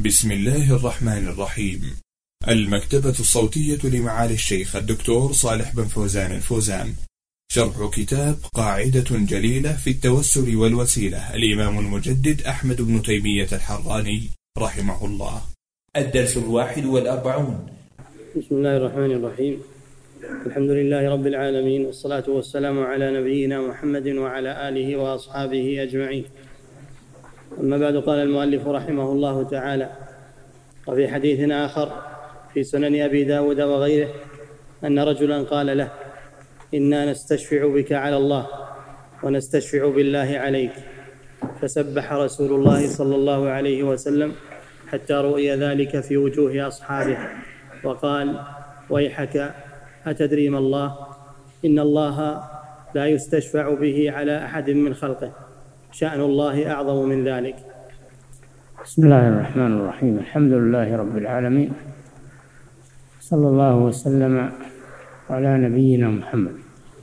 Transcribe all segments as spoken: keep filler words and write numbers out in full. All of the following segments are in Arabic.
بسم الله الرحمن الرحيم. المكتبة الصوتية لمعالي الشيخ الدكتور صالح بن فوزان الفوزان، شرح كتاب قاعدة جليلة في التوسل والوسيلة، الإمام المجدد أحمد بن تيمية الحراني رحمه الله. الدرس الواحد والأربعون. بسم الله الرحمن الرحيم. الحمد لله رب العالمين، والصلاة والسلام على نبينا محمد وعلى آله وأصحابه أجمعين. أما بعد، قال المؤلف رحمه الله تعالى: وفي حديث آخر في سنن أبي داود وغيره أن رجلا قال له: إنا نستشفع بك على الله ونستشفع بالله عليك. فسبح رسول الله صلى الله عليه وسلم حتى رؤي ذلك في وجوه أصحابه، وقال: ويحك، أتدري ما الله؟ إن الله لا يستشفع به على أحد من خلقه، شأن الله أعظم من ذلك. بسم الله الرحمن الرحيم. الحمد لله رب العالمين، صلى الله وسلم على نبينا محمد.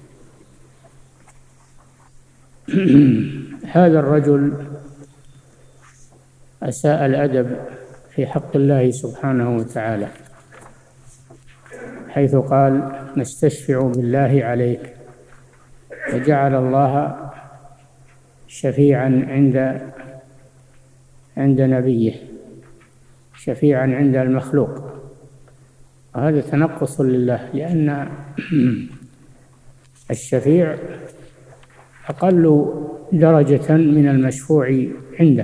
هذا الرجل أساء الأدب في حق الله سبحانه وتعالى، حيث قال: نستشفع بالله عليك، وجعل الله شفيعا عند عند نبيه، شفيعا عند المخلوق. وهذا تنقص لله، لأن الشفيع أقل درجة من المشفوع عنده،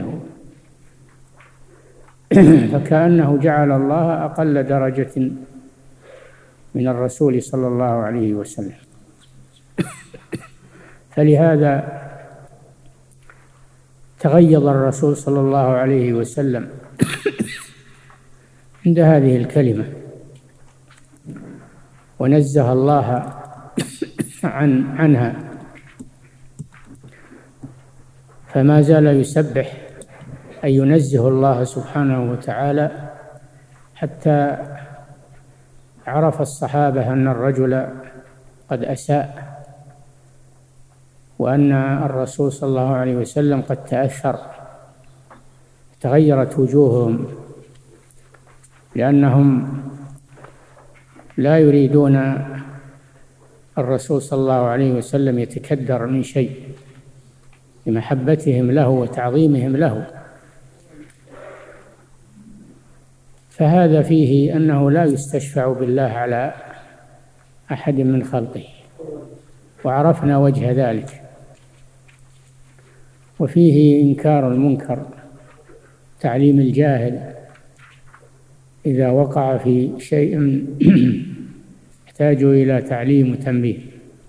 فكأنه جعل الله أقل درجة من الرسول صلى الله عليه وسلم. فلهذا تغيظ الرسول صلى الله عليه وسلم عند هذه الكلمة، ونزه الله عن عنها، فما زال يسبح أي ينزه الله سبحانه وتعالى، حتى عرف الصحابة أن الرجل قد أساء، وأن الرسول صلى الله عليه وسلم قد تأثر، تغيرت وجوههم، لأنهم لا يريدون الرسول صلى الله عليه وسلم يتكدر من شيء، لمحبتهم له وتعظيمهم له. فهذا فيه أنه لا يستشفع بالله على أحد من خلقه، وعرفنا وجه ذلك. وفيه إنكار المنكر، تعليم الجاهل إذا وقع في شيء يحتاج إلى تعليم وتنبيه.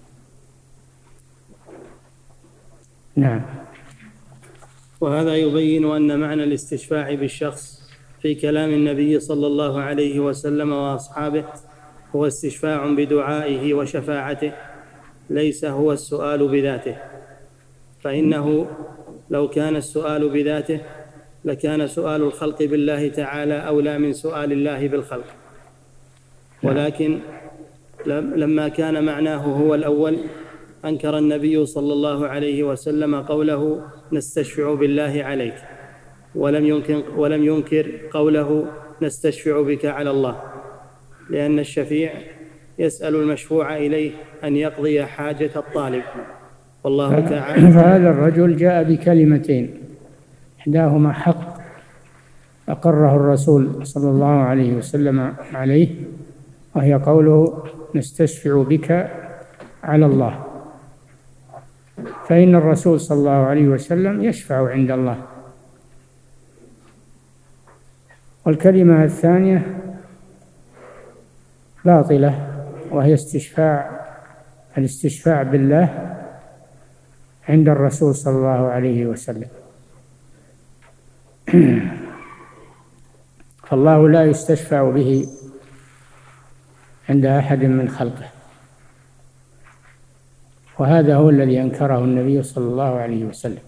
نعم. وهذا يبين أن معنى الاستشفاع بالشخص في كلام النبي صلى الله عليه وسلم وأصحابه هو استشفاع بدعائه وشفاعته، ليس هو السؤال بذاته، فإنه لو كان السؤال بذاته لكان سؤال الخلق بالله تعالى أولى من سؤال الله بالخلق، ولكن لما كان معناه هو الأول أنكر النبي صلى الله عليه وسلم قوله: نستشفع بالله عليك، ولم ينكر, ولم ينكر قوله: نستشفع بك على الله، لأن الشفيع يسأل المشفوع إليه أن يقضي حاجة الطالب، والله تعالى. فهذا الرجل جاء بكلمتين، إحداهما حق أقره الرسول صلى الله عليه وسلم عليه، وهي قوله: نستشفع بك على الله، فإن الرسول صلى الله عليه وسلم يشفع عند الله. والكلمة الثانية باطلة، وهي استشفاع الاستشفاع بالله عند الرسول صلى الله عليه وسلم. فالله لا يستشفع به عند أحد من خلقه، وهذا هو الذي أنكره النبي صلى الله عليه وسلم.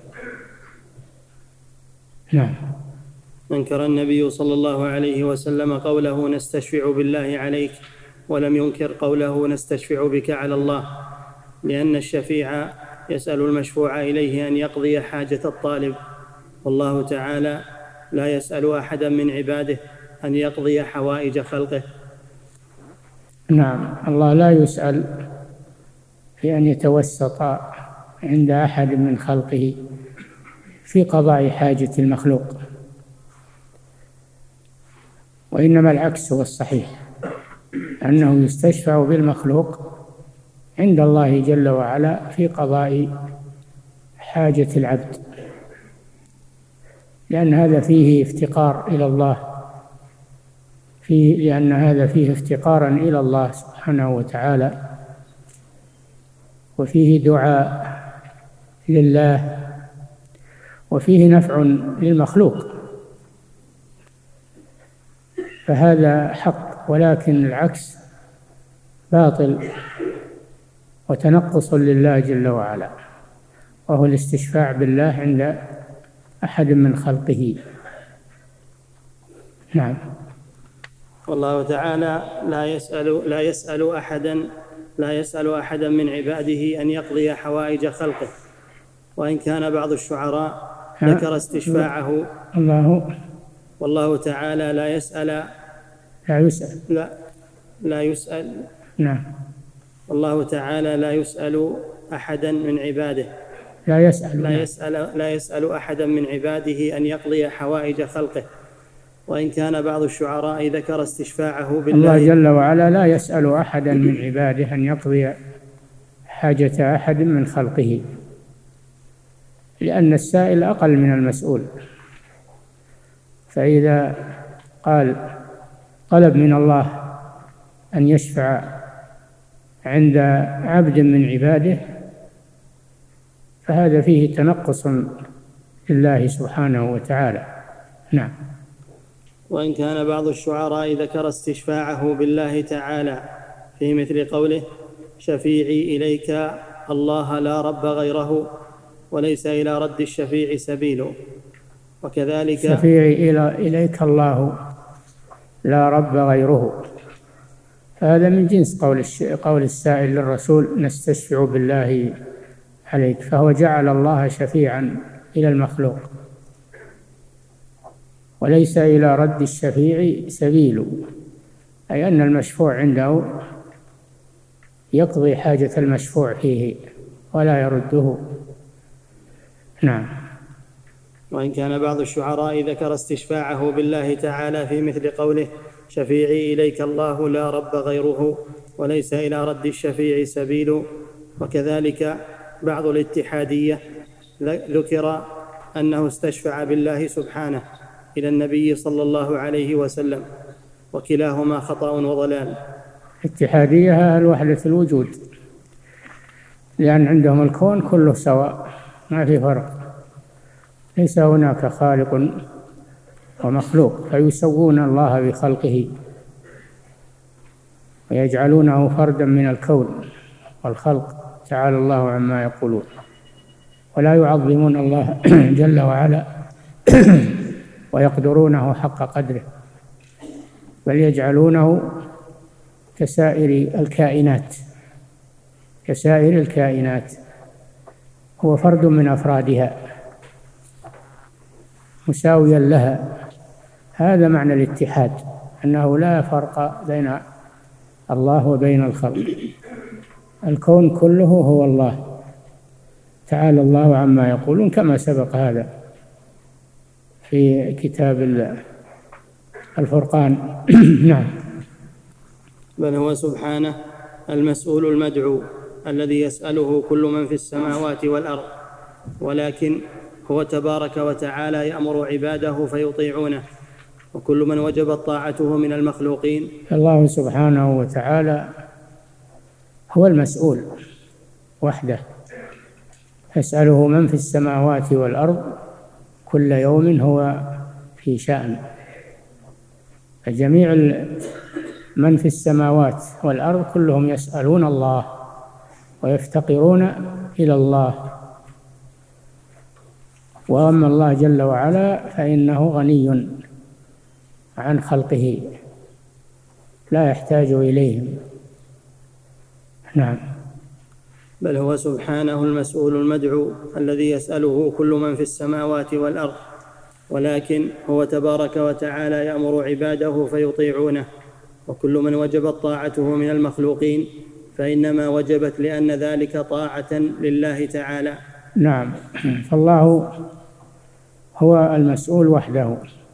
نعم. أنكر النبي صلى الله عليه وسلم قوله: نستشفع بالله عليك، ولم ينكر قوله: نستشفع بك على الله، لأن الشفيع يسأل المشفوع إليه أن يقضي حاجة الطالب، والله تعالى لا يسأل أحدا من عباده أن يقضي حوائج خلقه؟ نعم، الله لا يسأل في أن يتوسط عند أحد من خلقه في قضاء حاجة المخلوق، وإنما العكس هو الصحيح، أنه يستشفع بالمخلوق عند الله جل وعلا في قضاء حاجة العبد، لأن هذا فيه افتقار إلى الله، فيه لأن هذا فيه افتقارا إلى الله سبحانه وتعالى، وفيه دعاء لله، وفيه نفع للمخلوق، فهذا حق. ولكن العكس باطل وتنقص لله جل وعلا، وهو الاستشفاع بالله عند أحد من خلقه. نعم. والله تعالى لا يسأل لا يسأل أحدا لا يسأل أحدا من عباده أن يقضي حوائج خلقه، وإن كان بعض الشعراء ذكر استشفاعه. الله والله تعالى لا يسأل لا يسأل لا لا يسأل نعم. والله تعالى لا يسأل أحدا من عباده لا يسأل لا يسأل لا يسأل أحدا من عباده أن يقضي حوائج خلقه، وإن كان بعض الشعراء ذكر استشفاعه بالله. الله جل وعلا لا يسأل أحدا من عباده أن يقضي حاجة أحد من خلقه، لأن السائل أقل من المسؤول، فإذا قال طلب من الله أن يشفع عند عبد من عباده فهذا فيه تنقص لله سبحانه وتعالى. نعم. وإن كان بعض الشعراء ذكر استشفاعه بالله تعالى في مثل قوله شفيعي إليك الله لا رب غيره وليس إلى رد الشفيع سبيل، وكذلك شفيعي إلى إليك الله لا رب غيره، هذا من جنس قول قول السائل للرسول نستشفع بالله عليك، فهو جعل الله شفيعا إلى المخلوق، وليس إلى رد الشفيع سبيل، أي أن المشفوع عنده يقضي حاجة المشفوع فيه ولا يرده. نعم. وإن كان بعض الشعراء ذكر استشفاعه بالله تعالى في مثل قوله شفيعي إليك الله لا رب غيره وليس إلى رد الشفيع سبيل، وكذلك بعض الاتحادية ذكر أنه استشفع بالله سبحانه إلى النبي صلى الله عليه وسلم، وكلاهما خطأ وضلال. اتحادية أهل وحدة الوجود، لأن عندهم الكون كله سواء ما في فرق، ليس هناك خالق ومخلوق، فيسوون الله بخلقه ويجعلونه فردا من الكون والخلق، تعالى الله عما يقولون، ولا يعظمون الله جل وعلا ويقدرونه حق قدره، بل يجعلونه كسائر الكائنات كسائر الكائنات هو فرد من أفرادها مساويا لها. هذا معنى الاتحاد، أنه لا فرق بين الله وبين الخلق، الكون كله هو الله، تعالى الله عما يقولون، كما سبق هذا في كتاب الفرقان. نعم. بل هو سبحانه المسؤول المدعو الذي يسأله كل من في السماوات والأرض، ولكن هو تبارك وتعالى يأمر عباده فيطيعونه، وكل من وجبت طاعته من المخلوقين. الله سبحانه وتعالى هو المسؤول وحده، يسأله من في السماوات والأرض كل يوم هو في شأن، فجميع من في السماوات والأرض كلهم يسألون الله ويفتقرون إلى الله، وأما الله جل وعلا فإنه غني عن خلقه لا يحتاج إليهم. نعم. بل هو سبحانه المسؤول المدعو الذي يسأله كل من في السماوات والأرض، ولكن هو تبارك وتعالى يأمر عباده فيطيعونه، وكل من وجبت طاعته من المخلوقين فإنما وجبت لأن ذلك طاعة لله تعالى. نعم، فالله هو المسؤول وحده،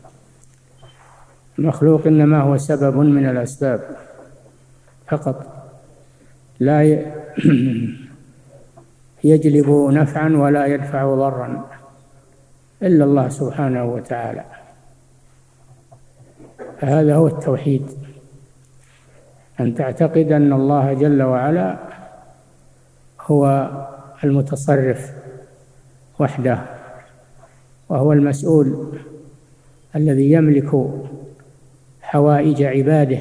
المخلوق إنما هو سبب من الأسباب فقط، لا يجلب نفعا ولا يدفع ضرا إلا الله سبحانه وتعالى. هذا هو التوحيد، أن تعتقد أن الله جل وعلا هو المتصرف وحده، وهو المسؤول الذي يملك حوائج عباده،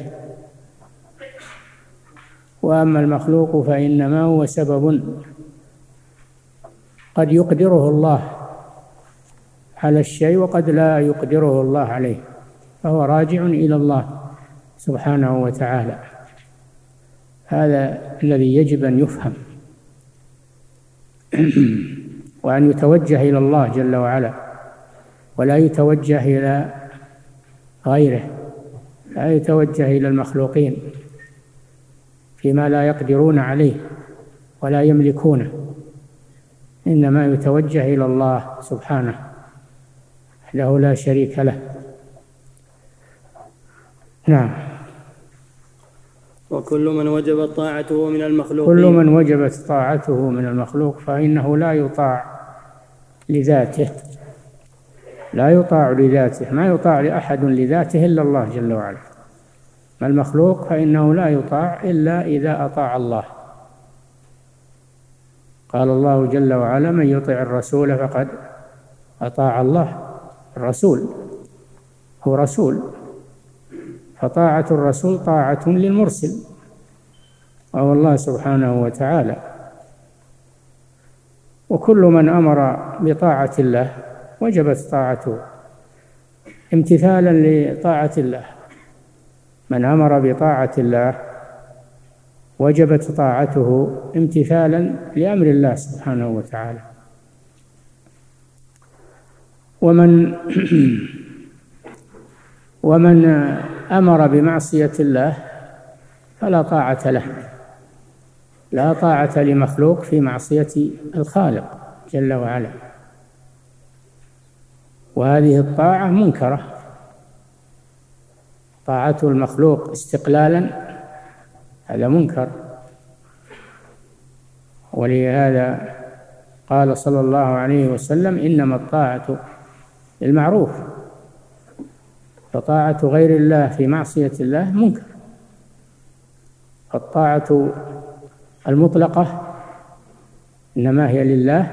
وأما المخلوق فإنما هو سبب قد يقدره الله على الشيء وقد لا يقدره الله عليه، فهو راجع إلى الله سبحانه وتعالى. هذا الذي يجب أن يفهم وأن يتوجه إلى الله جل وعلا، ولا يتوجه إلى غيره، لا يتوجه إلى المخلوقين فيما لا يقدرون عليه ولا يملكونه، إنما يتوجه إلى الله سبحانه وحده لا شريك له. نعم. وكل من وجبت طاعته من المخلوقين كل من وجبت طاعته من المخلوق فإنه لا يطاع لذاته، لا يطاع لذاته، ما يطاع لأحد لذاته إلا الله جل وعلا. ما المخلوق فإنه لا يطاع إلا إذا أطاع الله. قال الله جل وعلا: من يطع الرسول فقد أطاع الله. الرسول هو رسول، فطاعة الرسول طاعة للمرسل وهو الله سبحانه وتعالى. وكل من أمر بطاعة الله وجبت طاعته امتثالا لطاعة الله. من أمر بطاعة الله وجبت طاعته امتثالا لأمر الله سبحانه وتعالى. ومن ومن أمر بمعصية الله فلا طاعة له، لا طاعة لمخلوق في معصية الخالق جل وعلا، وهذه الطاعة منكرة. طاعة المخلوق استقلالا هذا منكر، ولهذا قال صلى الله عليه وسلم: إنما الطاعة للمعروف، فطاعة غير الله في معصية الله منكر. فالطاعة المطلقة إنما هي لله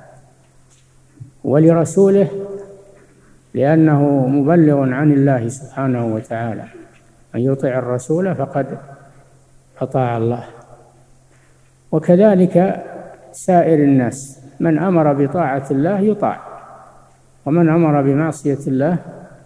ولرسوله، لأنه مبلغ عن الله سبحانه وتعالى. من يطع الرسول فقد أطاع الله. وكذلك سائر الناس، من أمر بطاعة الله يطاع، ومن أمر بمعصية الله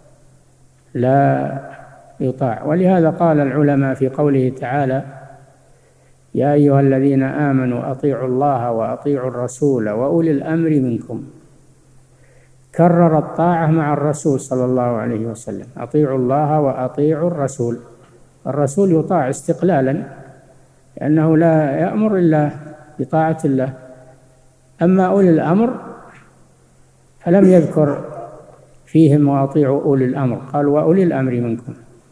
لا يطاع. ولهذا قال العلماء في قوله تعالى: يا أيها الذين آمنوا أطيعوا الله وأطيعوا الرسول وأولي الأمر منكم. كرر الطاعة مع الرسول صلى الله عليه وسلم: أطيعوا الله وأطيعوا الرسول. الرسول يطاع استقلالا، لأنه لا يأمر إلا بطاعة الله. أما أولي الأمر فلم يذكر فيهم وأطيعوا أولي الأمر، قال وأولي الأمر منكم،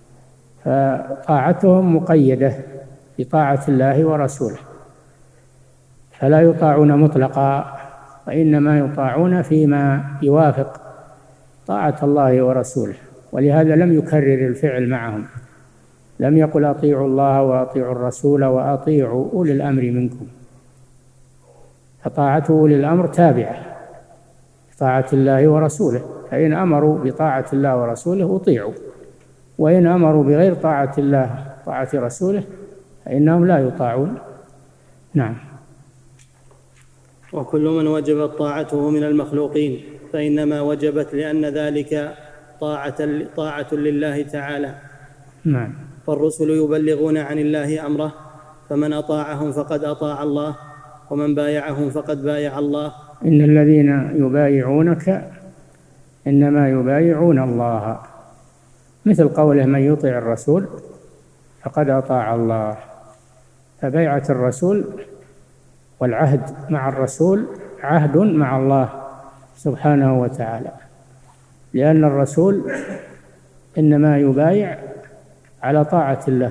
فطاعتهم مقيدة بطاعة الله ورسوله، فلا يطاعون مطلقا، وإنما يطاعون فيما يوافق طاعة الله ورسوله. ولهذا لم يكرر الفعل معهم، لم يقل أطيعوا الله وأطيعوا الرسول وأطيعوا أولي الأمر منكم، فطاعة أولي الأمر تابعة طاعة الله ورسوله، فإن أمروا بطاعة الله ورسوله أطيعوا، وإن أمروا بغير طاعة الله طاعة رسوله فإنهم لا يطاعون. نعم. وكل من وجبت طاعته من المخلوقين فإنما وجبت لأن ذلك طاعة, طاعة لله تعالى. نعم. فالرسل يبلغون عن الله أمره، فمن أطاعهم فقد أطاع الله، ومن بايعهم فقد بايع الله. إن الذين يبايعونك إنما يبايعون الله، مثل قوله من يطع الرسول فقد أطاع الله. فبيعة الرسول والعهد مع الرسول عهد مع الله سبحانه وتعالى، لأن الرسول إنما يبايع على طاعة الله،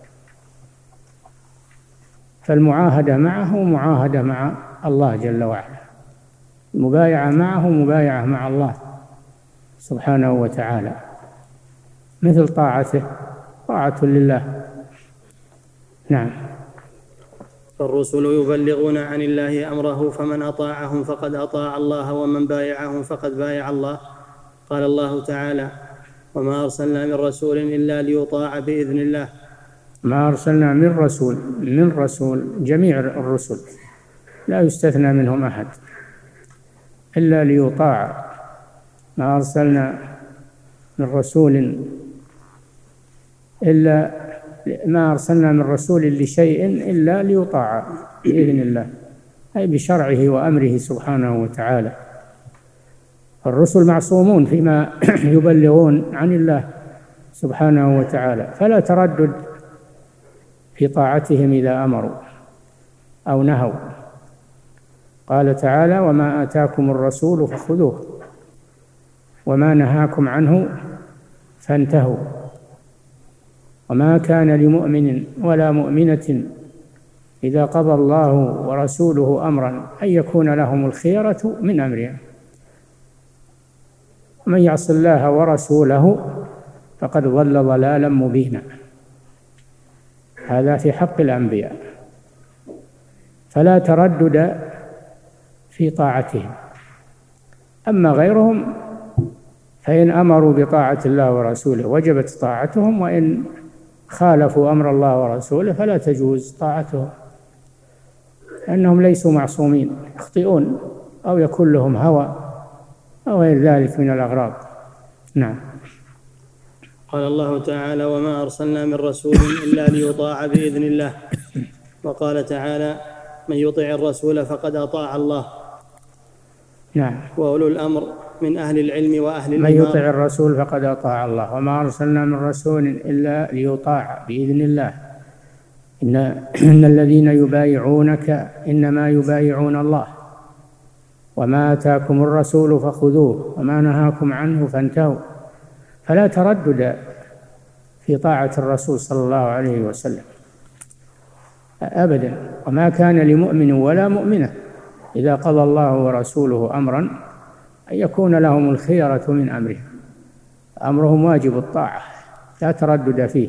فالمعاهدة معه معاهدة مع الله جل وعلا، المبايعة معه مبايعة مع الله سبحانه وتعالى، مثل طاعته طاعة لله. نعم. فالرسل يبلغون عن الله أمره، فمن أطاعهم فقد أطاع الله، ومن بايعهم فقد بايع الله. قال الله تعالى: وما أرسلنا من رسول إلا ليطاع بإذن الله. ما أرسلنا من رسول من رسول جميع الرسل لا يستثنى منهم أحد إلا ليطاع. ما أرسلنا من رسول إلا ما أرسلنا من رسول لشيء إلا ليطاع بإذن الله، أي بشرعه وأمره سبحانه وتعالى. الرسل معصومون فيما يبلغون عن الله سبحانه وتعالى، فلا تردد في طاعتهم إذا أمروا أو نهوا. قال تعالى: وما آتاكم الرسول فخذوه وما نهاكم عنه فانتهوا. وما كان لمؤمن ولا مؤمنة إذا قضى الله ورسوله أمرا أن يكون لهم الخيرة من أمرهم، من يعص الله ورسوله فقد ضل ضلالا مبينا. هذا في حق الأنبياء، فلا تردد في طاعتهم. أما غيرهم فإن أمروا بطاعة الله ورسوله وجبت طاعتهم، وإن خالفوا أمر الله ورسوله فلا تجوز طاعتهم، لأنهم ليسوا معصومين، يخطئون أو يكون لهم هوى أو غير ذلك من الأغراض. نعم. قال الله تعالى: وما أرسلنا من رسول إلا ليطاع بإذن الله. وقال تعالى: من يطع الرسول فقد أطاع الله. نعم. وأولو الأمر من أهل العلم وأهل من الإمام. يطع الرسول فقد أطاع الله. وما أرسلنا من رسول إلا ليطاع بإذن الله. إن, إن الذين يبايعونك إنما يبايعون الله. وما آتاكم الرسول فخذوه وما نهاكم عنه فانتهوا. فلا تردد في طاعة الرسول صلى الله عليه وسلم أبدا. وما كان لمؤمن ولا مؤمنة إذا قضى الله ورسوله أمرا أن يكون لهم الخيرة من أمرهم، أمرهم واجب الطاعة، لا تردد فيه،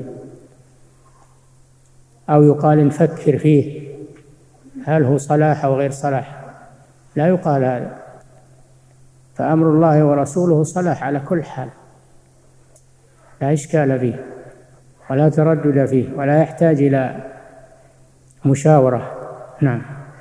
أو يقال نفكر فيه هل هو صلاح أو غير صلاح، لا يقال هذا. فأمر الله ورسوله صلاح على كل حال، لا إشكال فيه ولا تردد فيه ولا يحتاج إلى مشاورة. نعم.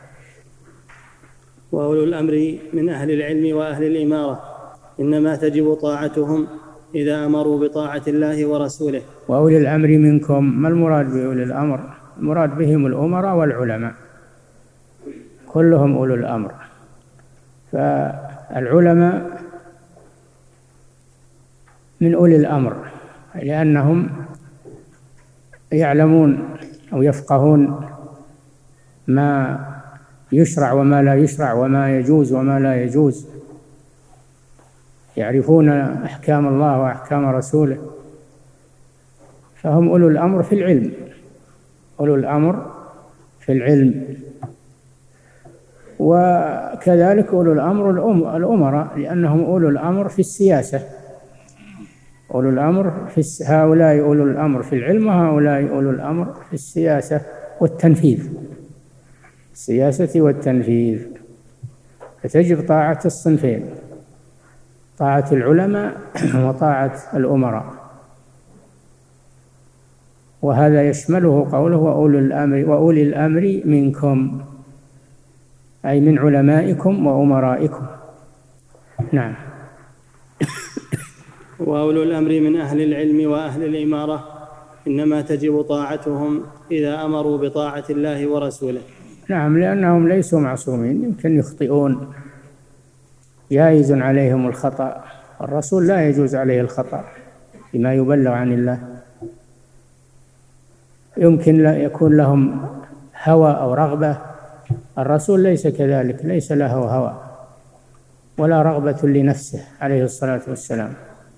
وأولو الأمر من أهل العلم وأهل الإمارة إنما تجب طاعتهم إذا أمروا بطاعة الله ورسوله. وأولي الأمر منكم، ما المراد بأولي الأمر؟ المراد بهم الأمراء والعلماء، كلهم أولو الأمر. فالعلماء من أولي الأمر لأنهم يعلمون أو يفقهون ما يشرع وما لا يشرع، وما يجوز وما لا يجوز، يعرفون أحكام الله وأحكام رسوله، فهم أولو الأمر في العلم، أولو الأمر في العلم. وكذلك أولو الأمر الأمراء لأنهم أولو الأمر في السياسة، أولو الأمر في هؤلاء أولو الأمر في العلم، وهؤلاء أولو الأمر في السياسة والتنفيذ، السياسة والتنفيذ. فتجب طاعة الصنفين، طاعة العلماء وطاعة الأمراء، وهذا يشمله قوله وأولي الأمر وأولي الأمر منكم، أي من علمائكم وأمرائكم. نعم. وأولو الأمر من أهل العلم وأهل الإمارة إنما تجب طاعتهم إذا أمروا بطاعة الله ورسوله. نعم، لأنهم ليسوا معصومين، يمكن يخطئون، جائز عليهم الخطأ، الرسول لا يجوز عليه الخطأ بما يبلغ عن الله. يمكن يكون لهم هوى أو رغبة، الرسول ليس كذلك، ليس له هوى ولا رغبة لنفسه عليه الصلاة والسلام.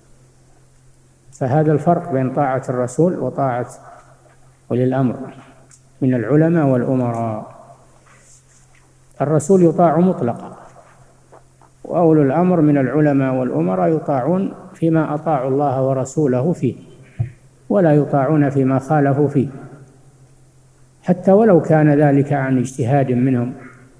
فهذا الفرق بين طاعة الرسول وطاعة أولي الأمر من العلماء والأمراء. الرسول يطاع مطلقا، وأولو الأمر من العلماء والأمراء يطاعون فيما أطاعوا الله ورسوله فيه، ولا يطاعون فيما خالفوا فيه، حتى ولو كان ذلك عن اجتهاد منهم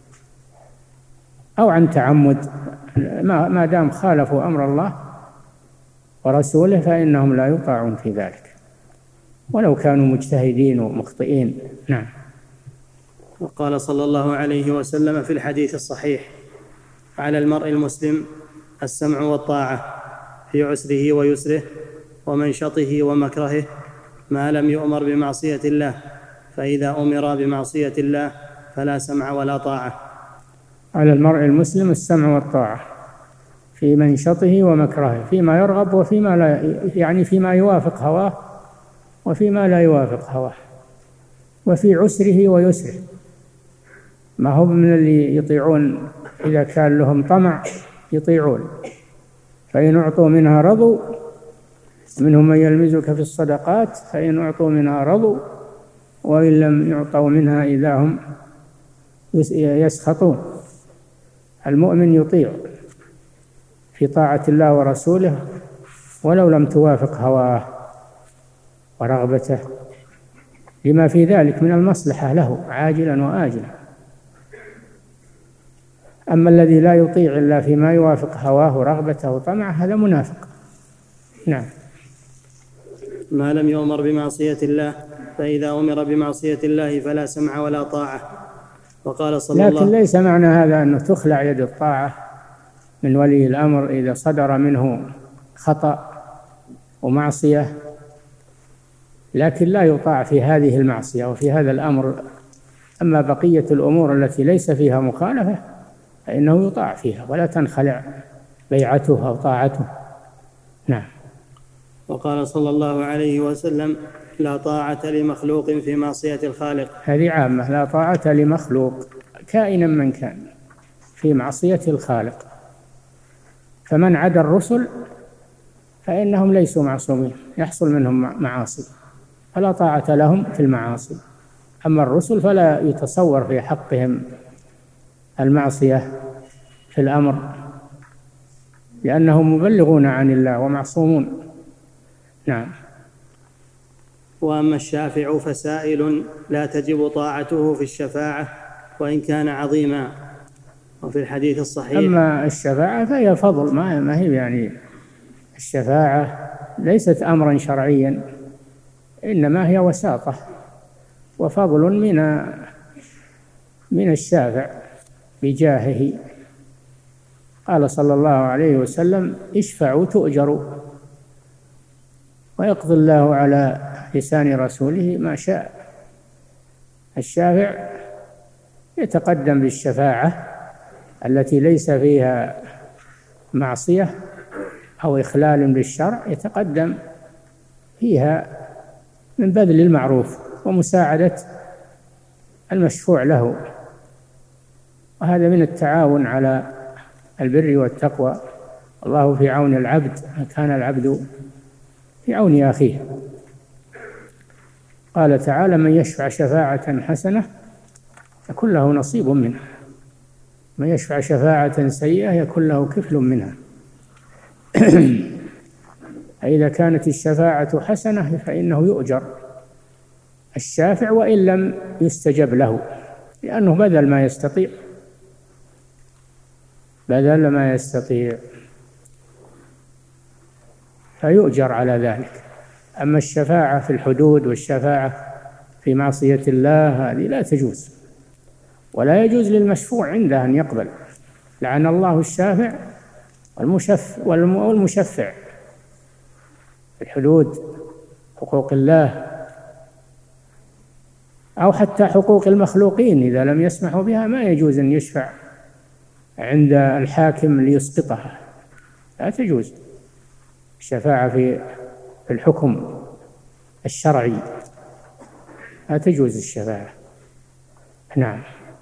أو عن تعمد، ما دام خالفوا أمر الله ورسوله فإنهم لا يطاعون في ذلك ولو كانوا مجتهدين ومخطئين. نعم. وقال صلى الله عليه وسلم في الحديث الصحيح: على المرء المسلم السمع والطاعة في عسره ويسره ومنشطه ومكرهه ما لم يؤمر بمعصية الله، فإذا أمر بمعصية الله فلا سمع ولا طاعة. على المرء المسلم السمع والطاعة في منشطه ومكرهه، فيما يرغب وفيما لا، يعني فيما يوافق هواه وفيما لا يوافق هواه، وفي عسره ويسره. ما هو من اللي يطيعون إذا كان لهم طمع يطيعون، فإن أعطوا منها رضوا، منهم من يلمزك في الصدقات فإن أعطوا منها رضوا وإن لم يعطوا منها إذا هم يسخطون. المؤمن يطيع في طاعة الله ورسوله ولو لم توافق هواه ورغبته، لما في ذلك من المصلحة له عاجلا وآجلا. أما الذي لا يطيع إلا فيما يوافق هواه ورغبته وطمعه هذا منافق. نعم. ما لم يؤمر بمعصية الله، فإذا أمر بمعصية الله فلا سمع ولا طاعة. وقال صلى الله لكن ليس معنى هذا أنه تخلع يد الطاعة من ولي الأمر إذا صدر منه خطأ ومعصية، لكن لا يطاع في هذه المعصية وفي هذا الأمر. أما بقية الأمور التي ليس فيها مخالفة فإنه يطاع فيها ولا تنخلع بيعته أو طاعته. نعم. وقال صلى الله عليه وسلم: لا طاعة لمخلوق في معصية الخالق. هذه عامة، لا طاعة لمخلوق كائنا من كان في معصية الخالق. فمن عدا الرسل فإنهم ليسوا معصومين، يحصل منهم معاصي فلا طاعة لهم في المعاصي. أما الرسل فلا يتصور في حقهم المعصية في الأمر، لأنهم مبلغون عن الله ومعصومون. نعم. وأما الشافع فسائل لا تجب طاعته في الشفاعة وإن كان عظيما. وفي الحديث الصحيح: أما الشفاعة فهي فضل، ما هي يعني الشفاعة ليست أمرا شرعيا، إنما هي وساطة وفضل من من الشافع بجاهه. قال صلى الله عليه وسلم: اشفعوا تؤجروا، ويقضي الله على لسان رسوله ما شاء. الشافع يتقدم بالشفاعة التي ليس فيها معصية أو إخلال بالشرع، يتقدم فيها من بذل المعروف ومساعدة المشفوع له، وهذا من التعاون على البر والتقوى. الله في عون العبد كان العبد في عون أخيه. قال تعالى: من يشفع شفاعة حسنة يكن له نصيب منها، من يشفع شفاعة سيئة يكن له كفل منها. فإذا كانت الشفاعة حسنة فإنه يؤجر الشافع وإن لم يستجب له، لأنه بذل ما يستطيع بذل ما يستطيع فيؤجر على ذلك. أما الشفاعة في الحدود والشفاعة في معصية الله هذه لا تجوز، ولا يجوز للمشفوع عنده أن يقبل. لعن الله الشافع والمشفع في الحدود، حقوق الله أو حتى حقوق المخلوقين إذا لم يسمحوا بها ما يجوز أن يشفع عند الحاكم ليسقطها، لا تجوز. الشفاعة في الحكم الشرعي لا تجوز الشفاعة. نعم.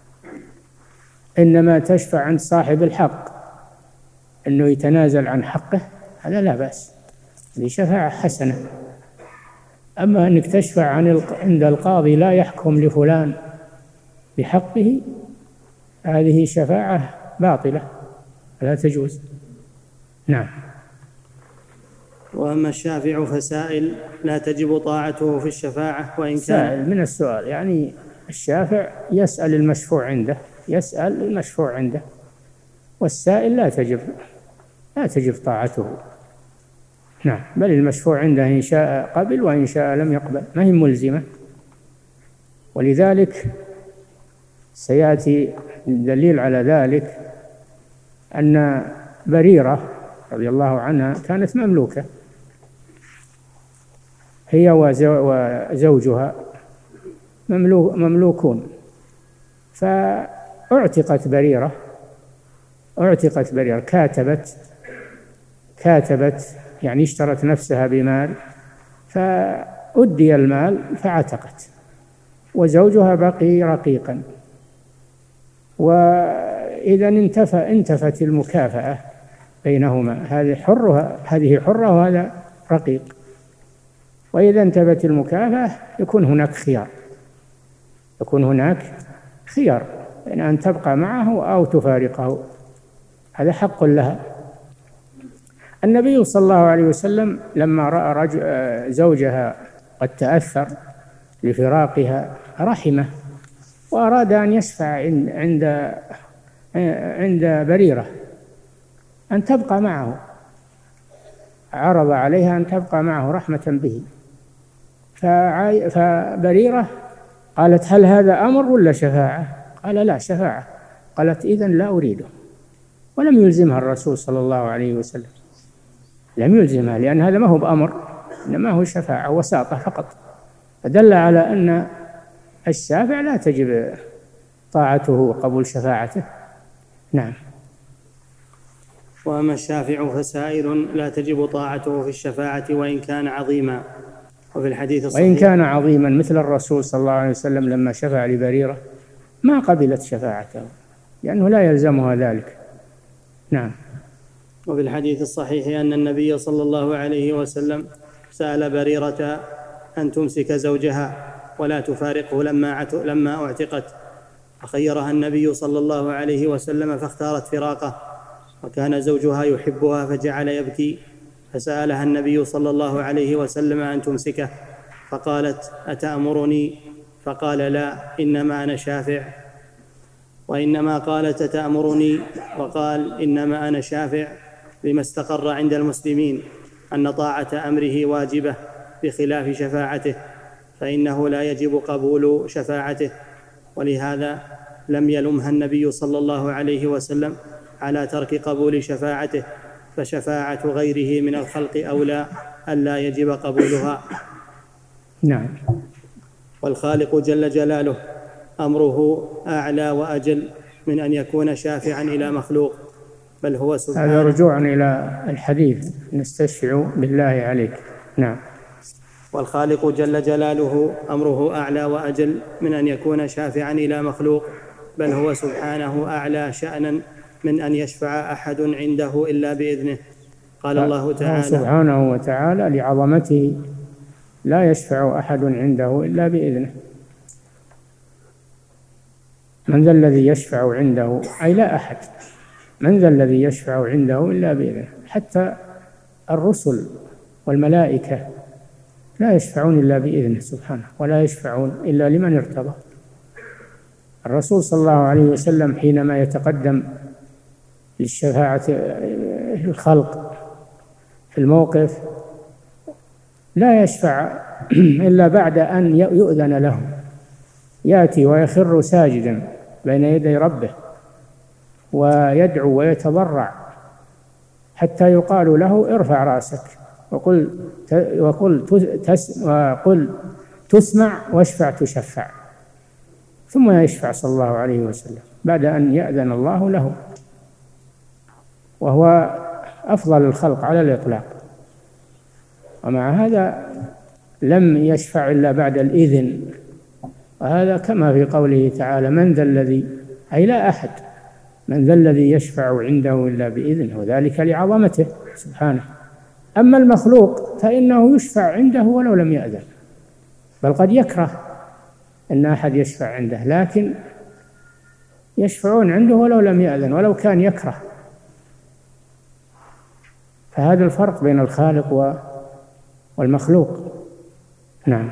إنما تشفع عند صاحب الحق أنه يتنازل عن حقه، هذا لا بأس، هذه شفاعة حسنة. أما أنك تشفع عن عند القاضي لا يحكم لفلان بحقه، هذه شفاعة باطلة لا تجوز. نعم. وأما الشافع فسائل لا تجب طاعته في الشفاعة وإن كان سائل من السؤال، يعني الشافع يسأل المشفوع عنده، يسأل المشفوع عنده، والسائل لا تجب لا تجب طاعته. نعم. بل المشفوع عنده إن شاء قبل وإن شاء لم يقبل، ما هي ملزمة. ولذلك سيأتي الدليل على ذلك أن بريرة رضي الله عنها كانت مملوكة، هي وزوجها مملوكون، فاعتقت بريرة اعتقت بريرة كاتبت كاتبت يعني اشترت نفسها بمال، فأدي المال فعتقت، وزوجها بقي رقيقا. وإذا انتفى انتفت المكافأة بينهما، هذه حرها هذه حرة وهذا رقيق، وإذا انتفت المكافأة يكون هناك خيار يكون هناك خيار بين أن تبقى معه أو تفارقه، هذا حق لها. النبي صلى الله عليه وسلم لما رأى رجل زوجها قد تأثر لفراقها رحمه، وأراد أن يشفع عند عند بريرة أن تبقى معه، عرض عليها أن تبقى معه رحمة به، فبريرة قالت هل هذا أمر ولا شفاعة؟ قال لا شفاعة. قالت إذن لا أريده، ولم يلزمها الرسول صلى الله عليه وسلم، لم يلزمها، لأن هذا ما هو بأمر، إنما هو شفاعة وساطة فقط، فدل على أن الشافع لا تجب طاعته وقبول شفاعته. نعم. وأما الشافع فسائل لا تجب طاعته في الشفاعة وإن كان عظيما. وفي الحديث الصحيح وإن كان عظيما مثل الرسول صلى الله عليه وسلم لما شفع لبريرة ما قبلت شفاعته لأنه لا يلزمها ذلك. نعم. وفي الحديث الصحيح أن النبي صلى الله عليه وسلم سأل بريرة أن تمسك زوجها ولا تفارقه لما لما اعتقت، فخيرها النبي صلى الله عليه وسلم فاختارت فراقه، وكان زوجها يحبها فجعل يبكي، فسألها النبي صلى الله عليه وسلم أن تمسكه، فقالت أتأمرني؟ فقال لا، إنما أنا شافع. وإنما قالت أتأمرني وقال إنما أنا شافع لما استقر عند المسلمين أن طاعة أمره واجبة بخلاف شفاعته، فإنه لا يجب قبول شفاعته، ولهذا لم يلمها النبي صلى الله عليه وسلم على ترك قبول شفاعته، فشفاعة غيره من الخلق أولى ألا يجب قبولها. نعم. والخالق جل جلاله أمره أعلى وأجل من أن يكون شافعا إلى مخلوق، بل هو سبحانه. هذا رجوع إلى الحديث نستشفع بالله عليك. نعم. والخالق جل جلاله أمره أعلى وأجل من أن يكون شافعا إلى مخلوق، بل هو سبحانه أعلى شأنا من أن يشفع أحد عنده إلا بإذنه. قال الله تعالى سبحانه وتعالى لعظمته لا يشفع أحد عنده إلا بإذنه. من ذا الذي يشفع عنده؟ أي لا أحد. من ذا الذي يشفع عنده إلا بإذنه. حتى الرسل والملائكة لا يشفعون إلا بإذنه سبحانه، ولا يشفعون إلا لمن ارتضى. الرسول صلى الله عليه وسلم حينما يتقدم للشفاعة الخلق في الموقف لا يشفع إلا بعد أن يؤذن له، يأتي ويخر ساجدا بين يدي ربه ويدعو ويتضرع حتى يقال له ارفع رأسك وقل وقل تس وقل تسمع واشفع تشفع، ثم يشفع صلى الله عليه وسلم بعد أن يأذن الله له، وهو أفضل الخلق على الإطلاق. ومع هذا لم يشفع إلا بعد الإذن، وهذا كما في قوله تعالى: من ذا الذي، أي لا أحد، من ذا الذي يشفع عنده إلا بإذنه، وذلك لعظمته سبحانه. أما المخلوق فإنه يشفع عنده ولو لم يأذن، بل قد يكره أن أحد يشفع عنده، لكن يشفعون عنده ولو لم يأذن ولو كان يكره. فهذا الفرق بين الخالق والمخلوق. نعم.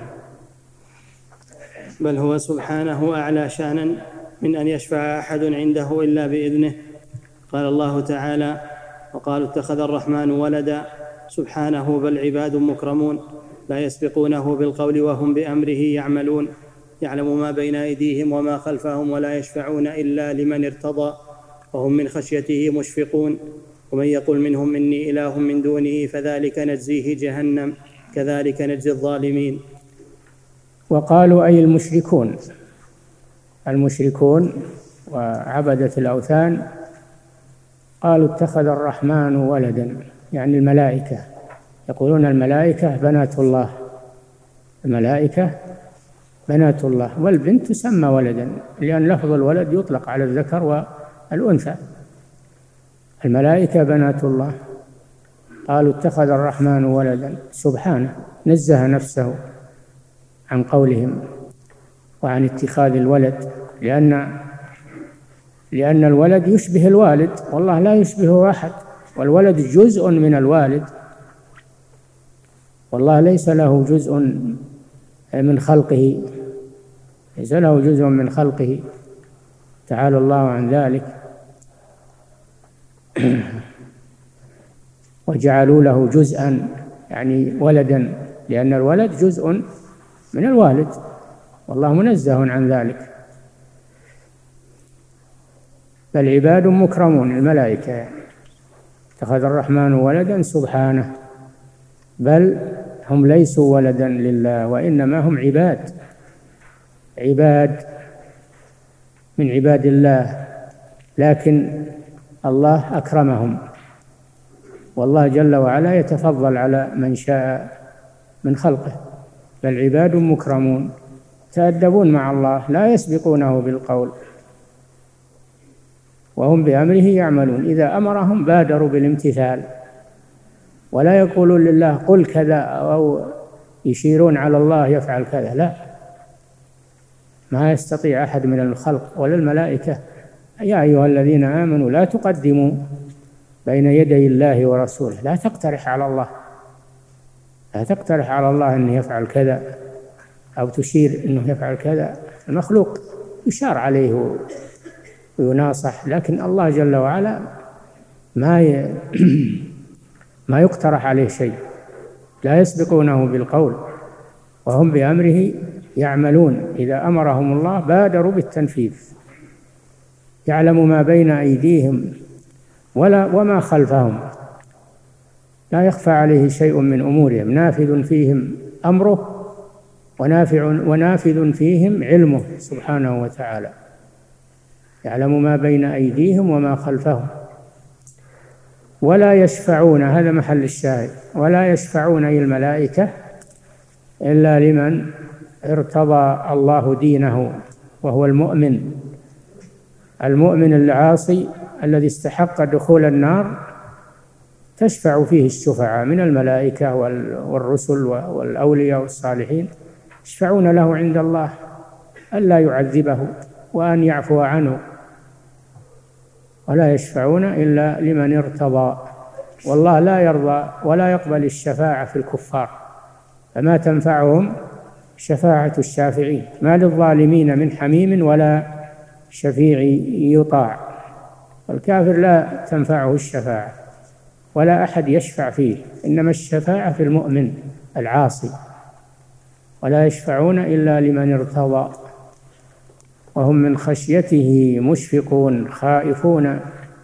بل هو سبحانه أعلى شأنا من أن يشفع أحد عنده إلا بإذنه. قال الله تعالى: وقالوا اتخذ الرحمن ولدا سبحانه بل عباد مكرمون لا يسبقونه بالقول وهم بأمره يعملون يعلم ما بين أيديهم وما خلفهم ولا يشفعون إلا لمن ارتضى وهم من خشيته مشفقون ومن يقل منهم إني إله من دونه فذلك نجزيه جهنم كذلك نجزي الظالمين. وقالوا أي المشركون المشركون وعبدة الأوثان قالوا اتخذ الرحمن ولدا، يعني الملائكة، يقولون الملائكة بنات الله، الملائكة بنات الله، والبنت تسمى ولدا لأن لفظ الولد يطلق على الذكر والأنثى. الملائكة بنات الله. قالوا اتخذ الرحمن ولدا، سبحانه نزه نفسه عن قولهم وعن اتخاذ الولد، لأن لأن الولد يشبه الوالد والله لا يشبهه أحد، والولد جزء من الوالد والله ليس له جزء من خلقه، ليس له جزء من خلقه تعالى الله عن ذلك. وجعلوا له جزءا يعني ولدا، لأن الولد جزء من الوالد والله منزه عن ذلك. بل عباد مكرمون، الملائكة، اتخذ الرحمن ولدا سبحانه، بل هم ليسوا ولدا لله وإنما هم عباد، عباد من عباد الله، لكن الله أكرمهم، والله جل وعلا يتفضل على من شاء من خلقه. بل عباد مكرمون يتأدبون مع الله لا يسبقونه بالقول وهم بأمره يعملون، إذا أمرهم بادروا بالامتثال ولا يقولون لله قل كذا أو يشيرون على الله يفعل كذا، لا، ما يستطيع أحد من الخلق ولا الملائكة. يا أيها الذين آمنوا لا تقدموا بين يدي الله ورسوله، لا تقترح على الله لا تقترح على الله أنه يفعل كذا أو تشير أنه يفعل كذا. المخلوق يشار عليه ويناصح، لكن الله جل وعلا ما ي... ما يقترح عليه شيء، لا يسبقونه بالقول وهم بأمره يعملون، إذا أمرهم الله بادروا بالتنفيذ. يعلم ما بين أيديهم ولا وما خلفهم، لا يخفى عليه شيء من أمورهم، نافذ فيهم أمره ونافع ونافذ فيهم علمه سبحانه وتعالى. يعلم ما بين أيديهم وما خلفهم ولا يشفعون، هذا محل الشاهد، ولا يشفعون أي الملائكة إلا لمن ارتضى الله دينه وهو المؤمن، المؤمن العاصي الذي استحق دخول النار تشفع فيه الشفعاء من الملائكة والرسل والأولياء والصالحين، يشفعون له عند الله ألا يعذبه وأن يعفو عنه، ولا يشفعون إلا لمن ارتضى، والله لا يرضى ولا يقبل الشفاعة في الكفار، فما تنفعهم شفاعة الشافعين، ما للظالمين من حميم ولا شفيع يطاع. الكافر لا تنفعه الشفاعة ولا أحد يشفع فيه، إنما الشفاعة في المؤمن العاصي. ولا يشفعون إلا لمن ارتضى وهم من خشيته مشفقون، خائفون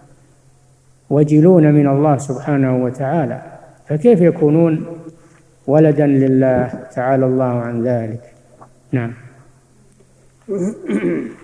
وجلون من الله سبحانه وتعالى، فكيف يكونون ولدا لله تعالى الله عن ذلك. نعم.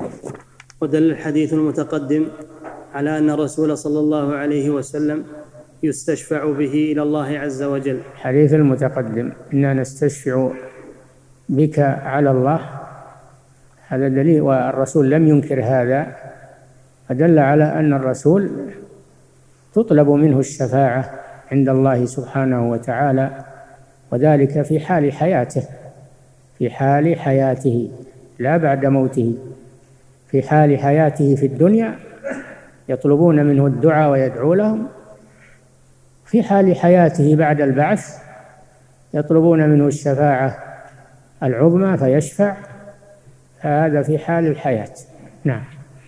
ودل الحديث المتقدم على أن الرسول صلى الله عليه وسلم يستشفع به إلى الله عز وجل. حديث المتقدم إنا نستشفع بك على الله، هذا دليل، والرسول لم ينكر هذا، فدل على أن الرسول تطلب منه الشفاعة عند الله سبحانه وتعالى، وذلك في حال حياته، في حال حياته لا بعد موته. في حال حياته في الدنيا يطلبون منه الدعاء ويدعو لهم، في حال حياته بعد البعث يطلبون منه الشفاعة العظمى فيشفع، هذا في حال الحياة. نعم.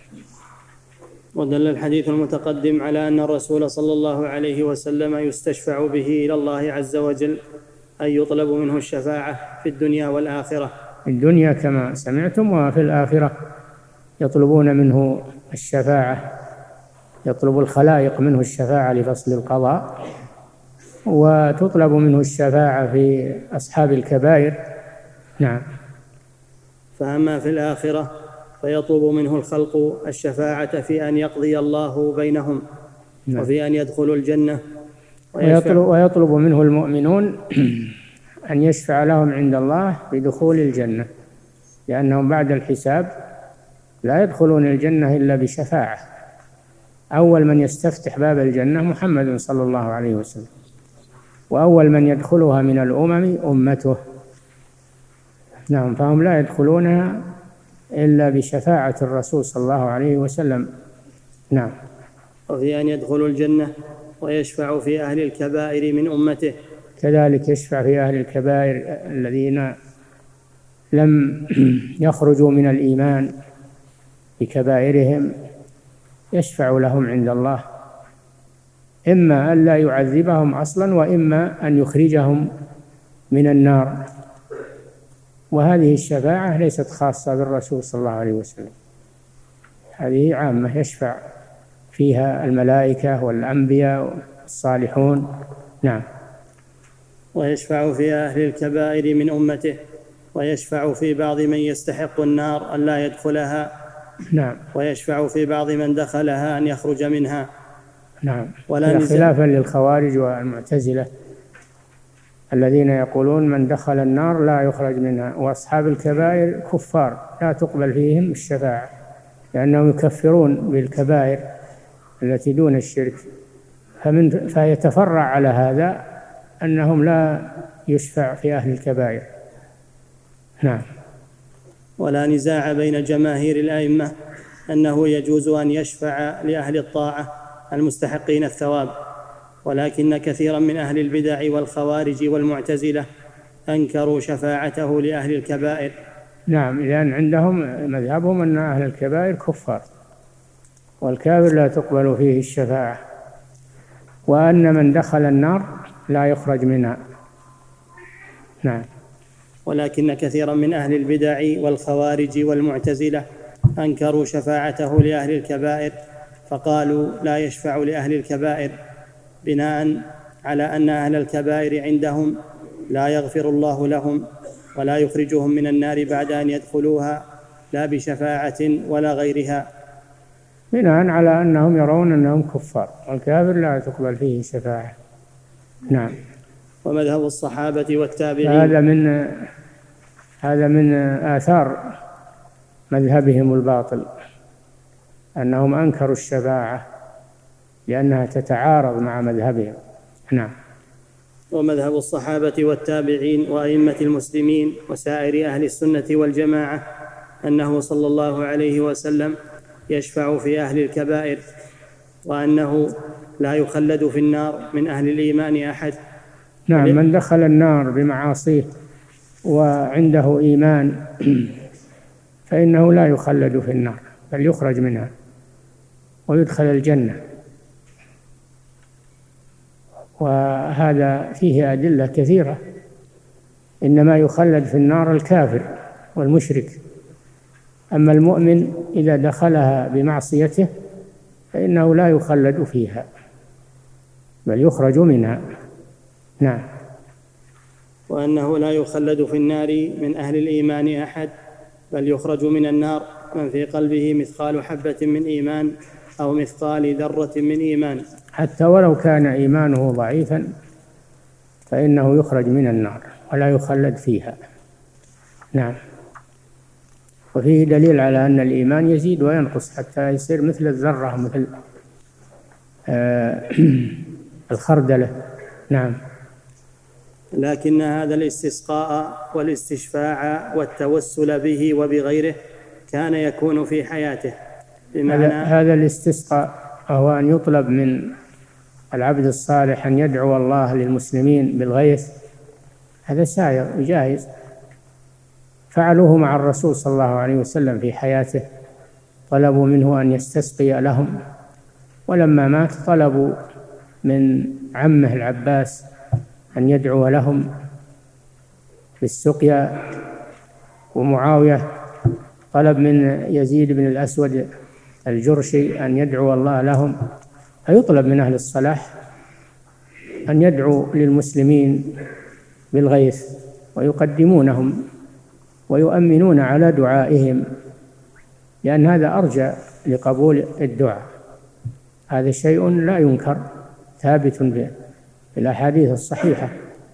ودل الحديث المتقدم على أن الرسول صلى الله عليه وسلم يستشفع به إلى الله عز وجل، أي يطلب منه الشفاعة في الدنيا والآخرة. في الدنيا كما سمعتم، وفي الآخرة يطلبون منه الشفاعة، يطلب الخلائق منه الشفاعة لفصل القضاء، وتطلب منه الشفاعة في أصحاب الكبائر. نعم. فأما في الآخرة فيطلب منه الخلق الشفاعة في أن يقضي الله بينهم، نعم. وفي أن يدخلوا الجنة، ويطلب, ويطلب منه المؤمنون أن يشفع لهم عند الله بدخول الجنة، لأنهم بعد الحساب لا يدخلون الجنة إلا بشفاعة. أول من يستفتح باب الجنة محمد صلى الله عليه وسلم، وأول من يدخلها من الأمم أمته. نعم. فهم لا يدخلونها إلا بشفاعة الرسول صلى الله عليه وسلم. نعم. وفي أن يدخلوا الجنة ويشفع في أهل الكبائر من أمته، كذلك يشفع في أهل الكبائر الذين لم يخرجوا من الإيمان بكبائرهم، يشفع لهم عند الله، إما أن لا يعذبهم أصلا، وإما أن يخرجهم من النار. وهذه الشفاعة ليست خاصة بالرسول صلى الله عليه وسلم، هذه عامة يشفع فيها الملائكة والأنبياء والصالحون. نعم. ويشفع في أهل الكبائر من أمته، ويشفع في بعض من يستحق النار أن لا يدخلها، نعم. ويشفع في بعض من دخلها أن يخرج منها. نعم. ولا خلافا للخوارج والمعتزلة الذين يقولون من دخل النار لا يخرج منها، وأصحاب الكبائر كفار لا تقبل فيهم الشفاعة، لأنهم يكفرون بالكبائر التي دون الشرك. فمن فيتفرع على هذا أنهم لا يشفع في أهل الكبائر. نعم. ولا نزاع بين جماهير الأئمة أنه يجوز أن يشفع لأهل الطاعة المستحقين الثواب، ولكن كثيرا من أهل البدع والخوارج والمعتزلة أنكروا شفاعته لأهل الكبائر. نعم. لأن عندهم مذهبهم أن أهل الكبائر كفار، والكافر لا تقبل فيه الشفاعة، وأن من دخل النار لا يخرج منها. نعم. ولكن كثيرا من أهل البدع والخوارج والمعتزلة أنكروا شفاعته لأهل الكبائر، فقالوا لا يشفع لأهل الكبائر، بناء على أن أهل الكبائر عندهم لا يغفر الله لهم ولا يخرجهم من النار بعد أن يدخلوها، لا بشفاعة ولا غيرها، بناء على أنهم يرون أنهم كفار، والكافر لا تقبل فيه شفاعة. نعم. ومذهب الصحابة والتابعين، هذا من هذا من آثار مذهبهم الباطل، أنهم أنكروا الشفاعة لأنها تتعارض مع مذهبهم. نعم. ومذهب الصحابة والتابعين وأئمة المسلمين وسائر أهل السنة والجماعة أنه صلى الله عليه وسلم يشفع في أهل الكبائر، وأنه لا يخلد في النار من أهل الإيمان أحد. نعم. من دخل النار بمعاصيه وعنده إيمان فإنه لا يخلد في النار، بل يخرج منها ويدخل الجنة. وهذا فيه أدلة كثيرة. إنما يخلد في النار الكافر والمشرك، أما المؤمن إذا دخلها بمعصيته فإنه لا يخلد فيها بل يخرج منها. نعم. وأنه لا يخلد في النار من أهل الإيمان أحد، بل يخرج من النار من في قلبه مثقال حبة من إيمان أو مثقال ذرة من إيمان، حتى ولو كان إيمانه ضعيفا فإنه يخرج من النار ولا يخلد فيها. نعم. وفيه دليل على أن الإيمان يزيد وينقص حتى يصير مثل الذرة، مثل آه الخردلة. نعم. لكن هذا الاستسقاء والاستشفاع والتوسل به وبغيره كان يكون في حياته، بمعنى هذا الاستسقاء هو أن يطلب من العبد الصالح أن يدعو الله للمسلمين بالغيث، هذا سائر جائز، فعلوه مع الرسول صلى الله عليه وسلم في حياته، طلبوا منه أن يستسقي لهم، ولما مات طلبوا من عمه العباس أن يدعو لهم بالسقيا، ومعاوية طلب من يزيد بن الأسود الجرشي أن يدعو الله لهم. فيطلب من أهل الصلاح أن يدعو للمسلمين بالغيث ويقدمونهم ويؤمنون على دعائهم، لأن هذا أرجى لقبول الدعاء، هذا شيء لا ينكر ثابت في الأحاديث الصحيحة،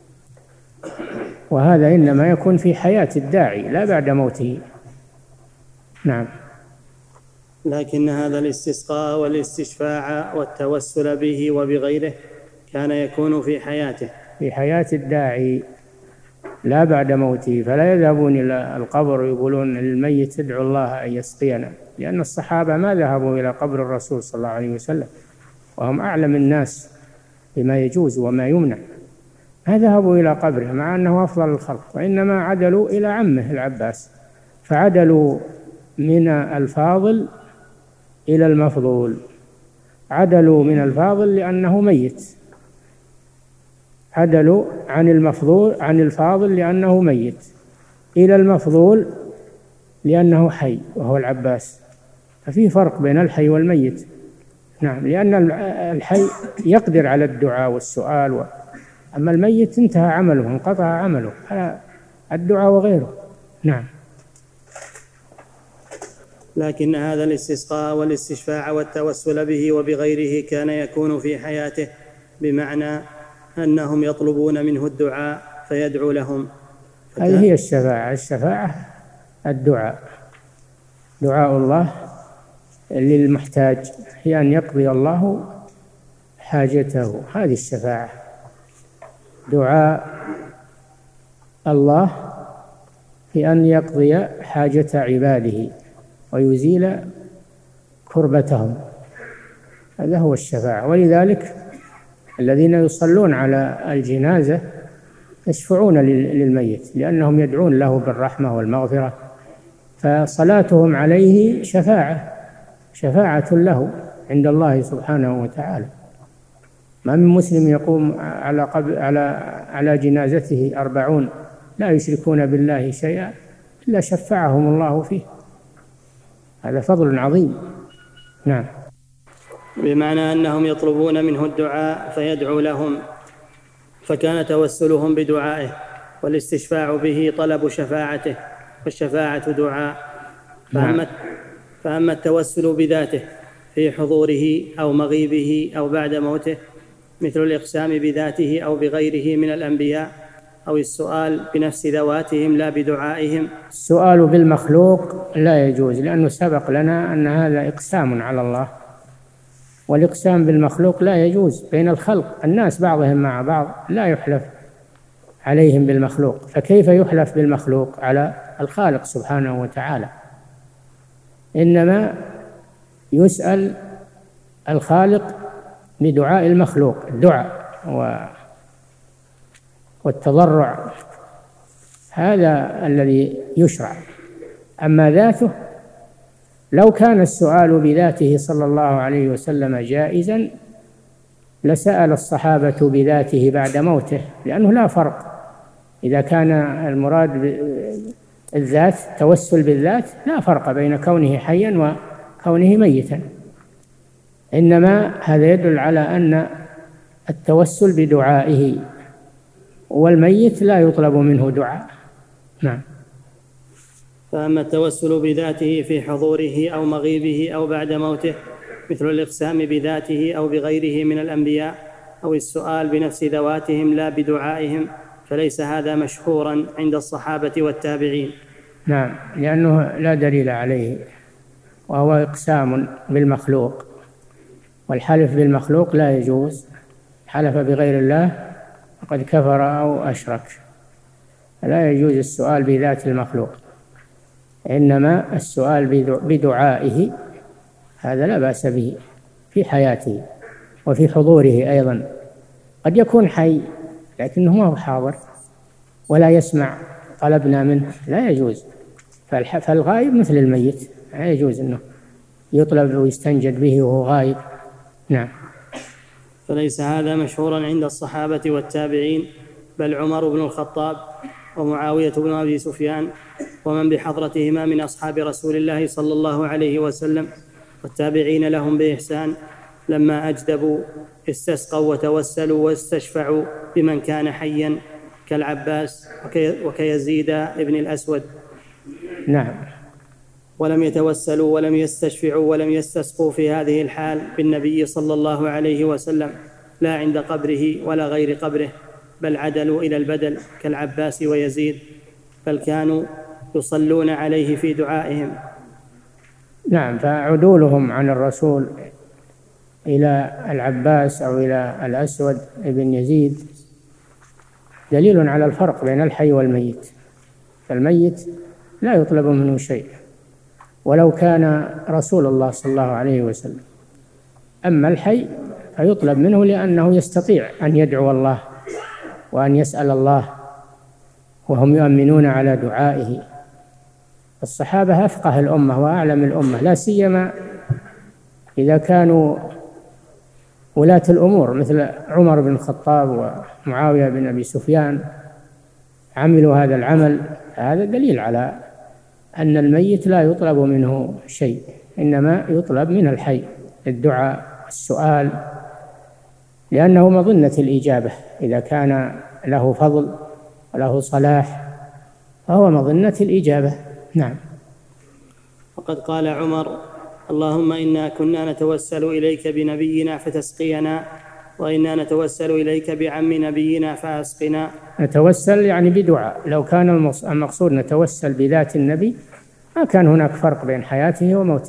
وهذا إنما يكون في حياة الداعي لا بعد موته. نعم. لكن هذا الاستسقاء والاستشفاع والتوسل به وبغيره كان يكون في حياته، في حياة الداعي لا بعد موته، فلا يذهبون إلى القبر ويقولون للميت ادعوا الله أن يسقينا، لأن الصحابة ما ذهبوا إلى قبر الرسول صلى الله عليه وسلم وهم أعلم الناس بما يجوز وما يمنع، ما ذهبوا إلى قبره مع أنه أفضل الخلق، وإنما عدلوا إلى عمه العباس، فعدلوا من الفاضل إلى المفضول، عدلوا من الفاضل لأنه ميت، عدلوا عن المفضول عن الفاضل لأنه ميت إلى المفضول لأنه حي وهو العباس، ففي فرق بين الحي والميت. نعم. لأن الحي يقدر على الدعاء والسؤال و... أما الميت انتهى عمله، انقطع عمله، الدعاء وغيره. نعم. لكن هذا الاستسقاء والاستشفاع والتوسل به وبغيره كان يكون في حياته، بمعنى أنهم يطلبون منه الدعاء فيدعو لهم. هذه هي الشفاعة. الشفاعة الدعاء، دعاء الله للمحتاج هي أن يقضي الله حاجته، هذه الشفاعة، دعاء الله في أن يقضي حاجة عباده ويزيل كربتهم، هذا هو الشفاعة. ولذلك الذين يصلون على الجنازة يشفعون للميت لأنهم يدعون له بالرحمة والمغفرة، فصلاتهم عليه شفاعة شفاعة له عند الله سبحانه وتعالى. ما من مسلم يقوم على قبر على على جنازته أربعون لا يشركون بالله شيئا إلا شفعهم الله فيه، هذا فضل عظيم. نعم. بمعنى أنهم يطلبون منه الدعاء فيدعو لهم، فكان توسلهم بدعائه والاستشفاع به طلب شفاعته، والشفاعة دعاء. فأما, فأما التوسل بذاته في حضوره أو مغيبه أو بعد موته، مثل الإقسام بذاته أو بغيره من الأنبياء، أو السؤال بنفس ذواتهم لا بدعائهم. السؤال بالمخلوق لا يجوز، لأنه سبق لنا أن هذا إقسام على الله، والإقسام بالمخلوق لا يجوز بين الخلق، الناس بعضهم مع بعض لا يحلف عليهم بالمخلوق، فكيف يحلف بالمخلوق على الخالق سبحانه وتعالى؟ إنما يسأل الخالق بدعاء المخلوق، الدعاء والتضرع، هذا الذي يشرع. أما ذاته، لو كان السؤال بذاته صلى الله عليه وسلم جائزا لسأل الصحابة بذاته بعد موته، لأنه لا فرق إذا كان المراد الذات توسل بالذات، لا فرق بين كونه حيا وكونه ميتا، إنما هذا يدل على أن التوسل بدعائه، والميت لا يطلب منه دعاء. نعم. فأما التوسل بذاته في حضوره أو مغيبه أو بعد موته، مثل الإقسام بذاته أو بغيره من الأنبياء، أو السؤال بنفس ذواتهم لا بدعائهم، فليس هذا مشهورا عند الصحابة والتابعين. نعم، لأنه لا دليل عليه، وهو إقسام بالمخلوق، والحلف بالمخلوق لا يجوز. حلف بغير الله فقد كفر أو أشرك. لا يجوز السؤال بذات المخلوق، إنما السؤال بدعائه هذا لا بأس به في حياته وفي حضوره أيضا. قد يكون حي لكنه ما هو حاضر ولا يسمع طلبنا منه، لا يجوز. فالغائب مثل الميت، لا يجوز أنه يطلب ويستنجد به وهو غائب. نعم. فليس هذا مشهورا عند الصحابة والتابعين، بل عمر بن الخطاب ومعاوية بن أبي سفيان ومن بحضرتهما من أصحاب رسول الله صلى الله عليه وسلم والتابعين لهم بإحسان لما أجدبوا استسقوا وتوسلوا واستشفعوا بمن كان حيا كالعباس وكيزيد ابن الأسود. نعم. ولم يتوسلوا ولم يستشفعوا ولم يستسقوا في هذه الحال بالنبي صلى الله عليه وسلم، لا عند قبره ولا غير قبره، بل عدلوا إلى البدل كالعباس ويزيد، بل كانوا يصلون عليه في دعائهم. نعم، فعدولهم عن الرسول إلى العباس أو إلى الأسود ابن يزيد دليل على الفرق بين الحي والميت. فالميت لا يطلب منه شيء ولو كان رسول الله صلى الله عليه وسلم، أما الحي فيطلب منه لأنه يستطيع أن يدعو الله وأن يسأل الله، وهم يؤمنون على دعائه. الصحابة أفقه الأمة وأعلم الأمة، لا سيما إذا كانوا ولاة الأمور مثل عمر بن الخطاب ومعاوية بن أبي سفيان عملوا هذا العمل. هذا دليل على أن الميت لا يطلب منه شيء، إنما يطلب من الحي الدعاء السؤال، لأنه مظنة الإجابة. إذا كان له فضل وله صلاح فهو مظنة الإجابة. نعم. وقد قال عمر: اللهم إنا كنا نتوسل إليك بنبينا فتسقينا، وإنا نتوسل إليك بعم نبينا فأسقنا. نتوسل يعني بدعاء. لو كان المقصود نتوسل بذات النبي ما كان هناك فرق بين حياته وموته،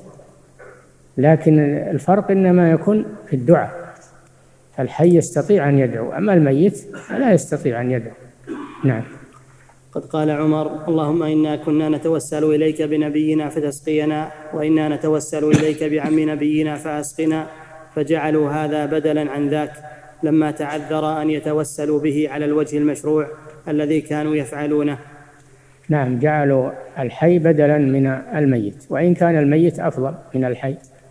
لكن الفرق إنما يكون في الدعاء. الحي يستطيع أن يدعو، أما الميت لا يستطيع أن يدعو. نعم. قد قال عمر: اللهم إنا كنا نتوسل إليك بنبينا فتسقينا، وإنا نتوسل إليك بعم نبينا فأسقنا، فجعلوا هذا بدلا عن ذاك لما تعذر أن يتوسلوا به على الوجه المشروع الذي كانوا يفعلونه. نعم، جعلوا الحي بدلا من الميت، وإن كان الميت أفضل من الحي،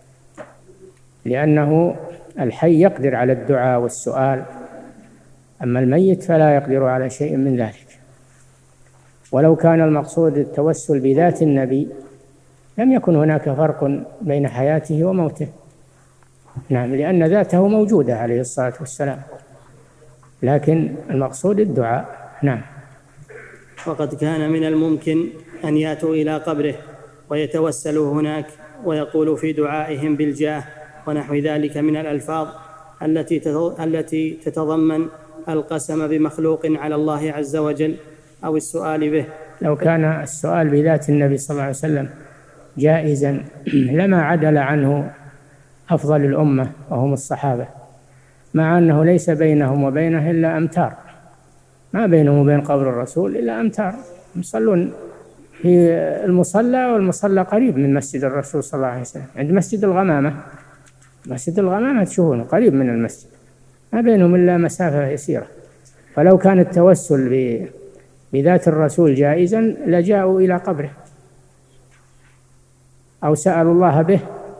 لأنه الحي يقدر على الدعاء والسؤال، أما الميت فلا يقدر على شيء من ذلك. ولو كان المقصود التوسل بذات النبي لم يكن هناك فرق بين حياته وموته. نعم، لأن ذاته موجودة عليه الصلاة والسلام، لكن المقصود الدعاء. نعم. وقد كان من الممكن أن يأتوا إلى قبره ويتوسلوا هناك ويقولوا في دعائهم بالجاه ونحو ذلك من الألفاظ التي التي تتضمن القسم بمخلوق على الله عز وجل أو السؤال به. لو كان السؤال بذات النبي صلى الله عليه وسلم جائزا لما عدل عنه أفضل الأمة وهم الصحابة، مع أنه ليس بينهم وبينه إلا أمتار، ما بينهم وبين قبر الرسول إلا أمتار، يصلون في المصلى، والمصلى قريب من مسجد الرسول صلى الله عليه وسلم، عند مسجد الغمامة. مسجد الغمامة تشوفونه قريب من المسجد، ما بينهم إلا مسافة يسيرة. فلو كان التوسل بذات الرسول جائزا لجاءوا إلى قبره أو سألوا الله به،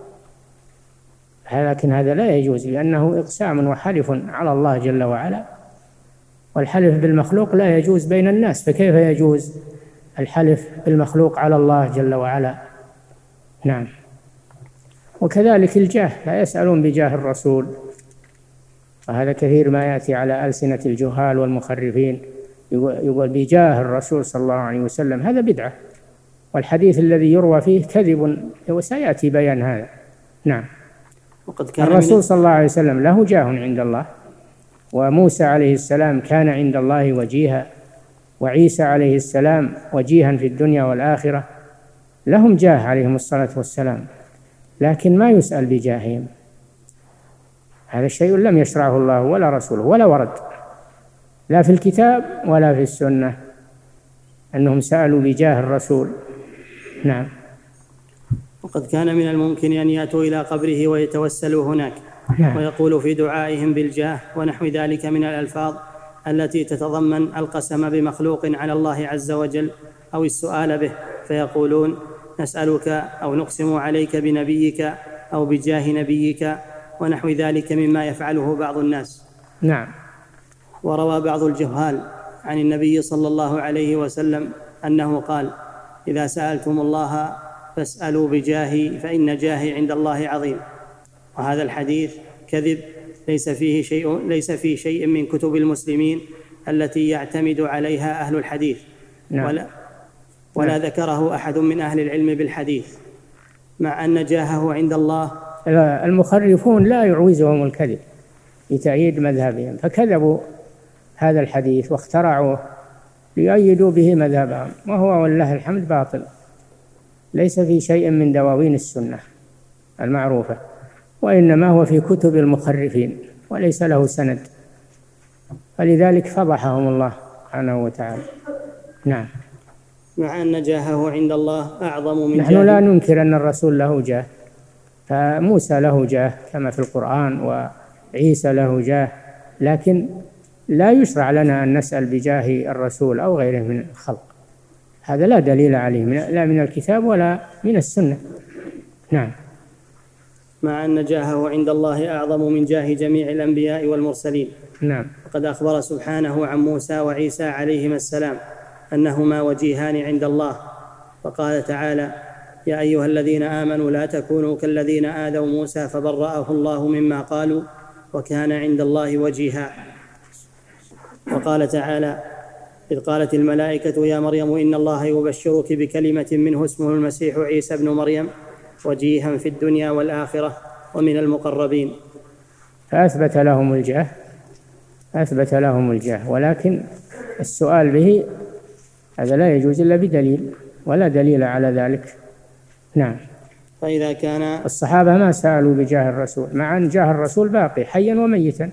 لكن هذا لا يجوز، لأنه إقسام وحلف على الله جل وعلا، والحلف بالمخلوق لا يجوز بين الناس، فكيف يجوز الحلف بالمخلوق على الله جل وعلا؟ نعم. وكذلك الجاه، لا يسألون بجاه الرسول، وهذا كثير ما يأتي على ألسنة الجهال والمخرفين، يقول بجاه الرسول صلى الله عليه وسلم، هذا بدعة، والحديث الذي يروى فيه كذب، وسيأتي بيان هذا. نعم. وقد كان الرسول صلى الله عليه وسلم له جاه عند الله، وموسى عليه السلام كان عند الله وجيها، وعيسى عليه السلام وجيها في الدنيا والآخرة، لهم جاه عليهم الصلاة والسلام، لكن ما يسأل بجاههم. هذا شيء لم يشرعه الله ولا رسوله ولا ورد لا في الكتاب ولا في السنة أنهم سألوا بجاه الرسول. نعم. وقد كان من الممكن أن يأتوا إلى قبره ويتوسلوا هناك، نعم. ويقول في دعائهم بالجاه ونحو ذلك من الألفاظ التي تتضمن القسم بمخلوق على الله عز وجل أو السؤال به، فيقولون نسألك أو نقسم عليك بنبيك أو بجاه نبيك ونحو ذلك مما يفعله بعض الناس. نعم. وروى بعض الجهال عن النبي صلى الله عليه وسلم أنه قال إذا سألتم الله فاسألوا بجاهي فإن جاهي عند الله عظيم. وهذا الحديث كذب، ليس فيه شيء ليس في شيء من كتب المسلمين التي يعتمد عليها أهل الحديث. نعم. ولا, ولا نعم. ذكره أحد من أهل العلم بالحديث، مع أن جاهه عند الله. المخرفون لا يعوزهم الكذب لتأييد مذهبهم، فكذبوا هذا الحديث واخترعوه ليؤيدوا به مذهبهم، وهو والله الحمد باطل، ليس في شيء من دواوين السنة المعروفة، وإنما هو في كتب المخرفين وليس له سند، فلذلك فضحهم الله سبحانه وتعالى. نعم. مع أن جاهه عند الله أعظم من نحن جاه. لا ننكر أن الرسول له جاه، فموسى له جاه كما في القرآن، وعيسى له جاه، لكن لا يشرع لنا أن نسأل بجاه الرسول أو غيره من الخلق، هذا لا دليل عليه لا من الكتاب ولا من السنة. نعم. مع أن جاهه عند الله أعظم من جاه جميع الأنبياء والمرسلين. نعم. وقد أخبر سبحانه عن موسى وعيسى عليهما السلام أنهما وجيهان عند الله، وقال تعالى يا أيها الذين آمنوا لا تكونوا كالذين آذوا موسى فبرأه الله مما قالوا وكان عند الله وجيها. وقال تعالى إذ قالت الملائكة يا مريم إن الله يبشرك بكلمة منه اسمه المسيح عيسى بن مريم وجيها في الدنيا والآخرة ومن المقربين. فأثبت لهم الجاه أثبت لهم الجاه ولكن السؤال به هذا لا يجوز إلا بدليل، ولا دليل على ذلك. نعم. فإذا كان الصحابة ما سألوا بجاه الرسول، مع أن جاه الرسول باقي حيا وميتا.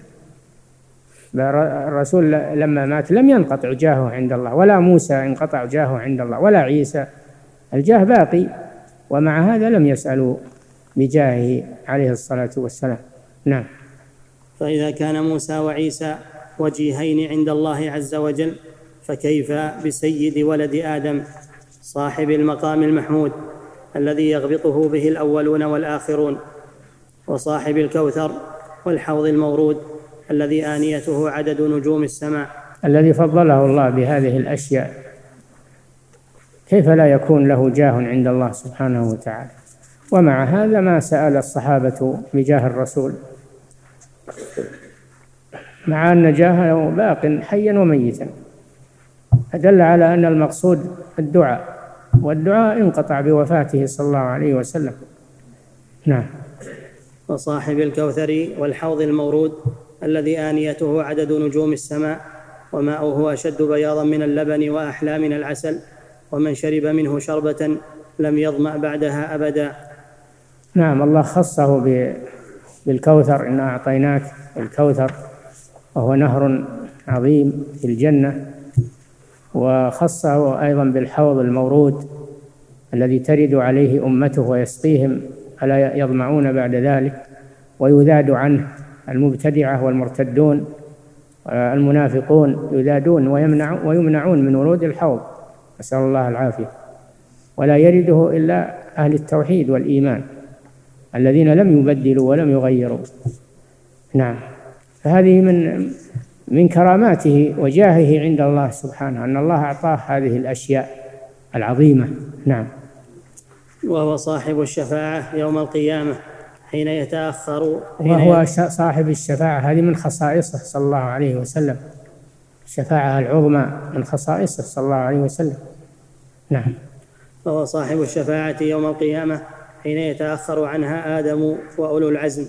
الرسول لما مات لم ينقطع جاهه عند الله، ولا موسى انقطع جاهه عند الله، ولا عيسى، الجاه باقي، ومع هذا لم يسألوا بجاهه عليه الصلاة والسلام. نعم. فإذا كان موسى وعيسى وجيهين عند الله عز وجل، فكيف بسيد ولد آدم صاحب المقام المحمود الذي يغبطه به الأولون والآخرون، وصاحب الكوثر والحوض المورود الذي آنيته عدد نجوم السماء، الذي فضله الله بهذه الأشياء، كيف لا يكون له جاه عند الله سبحانه وتعالى؟ ومع هذا ما سأل الصحابة بجاه الرسول، مع أن جاهه باق حيا وميتا، فدل على أن المقصود الدعاء، والدعاء انقطع بوفاته صلى الله عليه وسلم. نعم. وصاحب الكوثر والحوض المورود الذي آنيته عدد نجوم السماء وماؤه أشد بياضا من اللبن وأحلى من العسل، ومن شرب منه شربة لم يظمأ بعدها أبدا. نعم. الله خصه بالكوثر، إنا أعطيناك الكوثر، وهو نهر عظيم في الجنة، وخصه أيضا بالحوض المورود الذي ترد عليه أمته ويسقيهم فلا يظمعون بعد ذلك، ويذاد عنه المبتدعة والمرتدون المنافقون، يذادون ويمنعون من ورود الحوض، نسأل الله العافية، ولا يرده إلا أهل التوحيد والإيمان الذين لم يبدلوا ولم يغيروا. نعم. فهذه من من كراماته وجاهه عند الله سبحانه، أن الله أعطاه هذه الأشياء العظيمة. نعم. وهو صاحب الشفاعة يوم القيامة حين يتأخر، وهو صاحب الشفاعة، هذه من خصائصه صلى الله عليه وسلم، الشفاعة العظمى من خصائصه صلى الله عليه وسلم. نعم. وهو صاحب الشفاعة يوم القيامة حين يتأخر عنها آدم وأولو العزم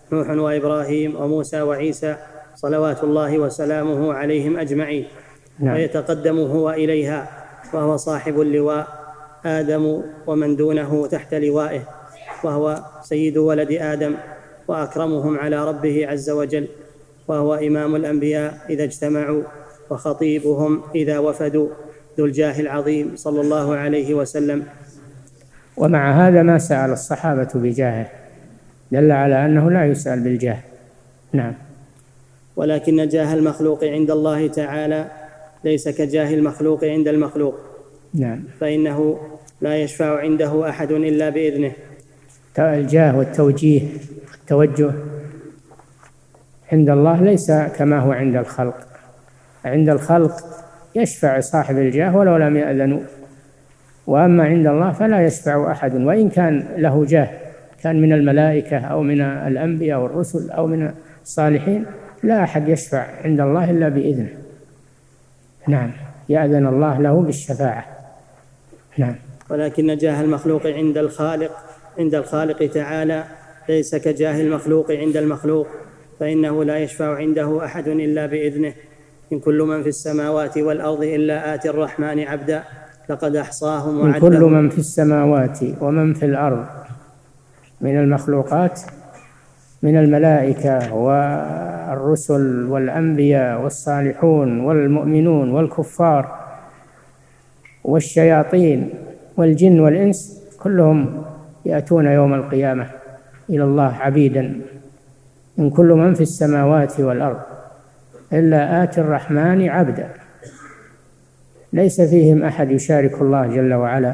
نوح وإبراهيم وموسى وعيسى صلوات الله وسلامه عليهم أجمعين. نعم. ويتقدم هو إليها وهو صاحب اللواء آدم ومن دونه تحت لوائه، وهو سيد ولد آدم وأكرمهم على ربه عز وجل، وهو إمام الأنبياء إذا اجتمعوا وخطيبهم إذا وفدوا، ذو الجاه العظيم صلى الله عليه وسلم. ومع هذا ما سأل الصحابة بجاهه، دل على أنه لا يسأل بالجاه. نعم. ولكن جاه المخلوق عند الله تعالى ليس كجاه المخلوق عند المخلوق. نعم. فإنه لا يشفع عنده أحد إلا بإذنه. الجاه والتوجيه التوجه عند الله ليس كما هو عند الخلق. عند الخلق يشفع صاحب الجاه ولو لم يأذنوا، وأما عند الله فلا يشفع أحد وإن كان له جاه، كان من الملائكة أو من الأنبياء والرسل أو من الصالحين، لا أحد يشفع عند الله إلا بإذنه. نعم. يأذن الله له بالشفاعة. نعم. ولكن جاه المخلوق عند الخالق عند الخالق تعالى ليس كجاه المخلوق عند المخلوق، فإنه لا يشفع عنده أحد إلا بإذنه. إن كل من في السماوات والأرض إلا آتي الرحمن عبدا لقد أحصاهم وعدهم. إن كل من في السماوات ومن في الأرض من المخلوقات، من الملائكة والرسل والأنبياء والصالحون والمؤمنون والكفار والشياطين والجن والإنس، كلهم يأتون يوم القيامة إلى الله عبيدا. إن كل من في السماوات والأرض إلا آتي الرحمن عبدا، ليس فيهم أحد يشارك الله جل وعلا،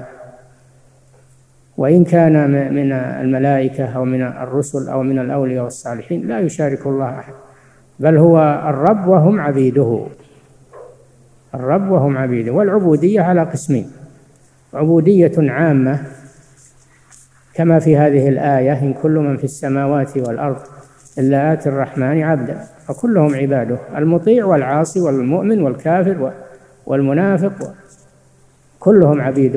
وإن كان من الملائكة أو من الرسل أو من الأولياء والصالحين لا يشارك الله أحد، بل هو الرب وهم عبيده. الرب وهم عبيده. والعبودية على قسمين: عبودية عامة كما في هذه الآية: إن كل من في السماوات والأرض إلا آتي الرحمن عبدا، فكلهم عباده، المطيع والعاصي والمؤمن والكافر والمنافق كلهم عبيده.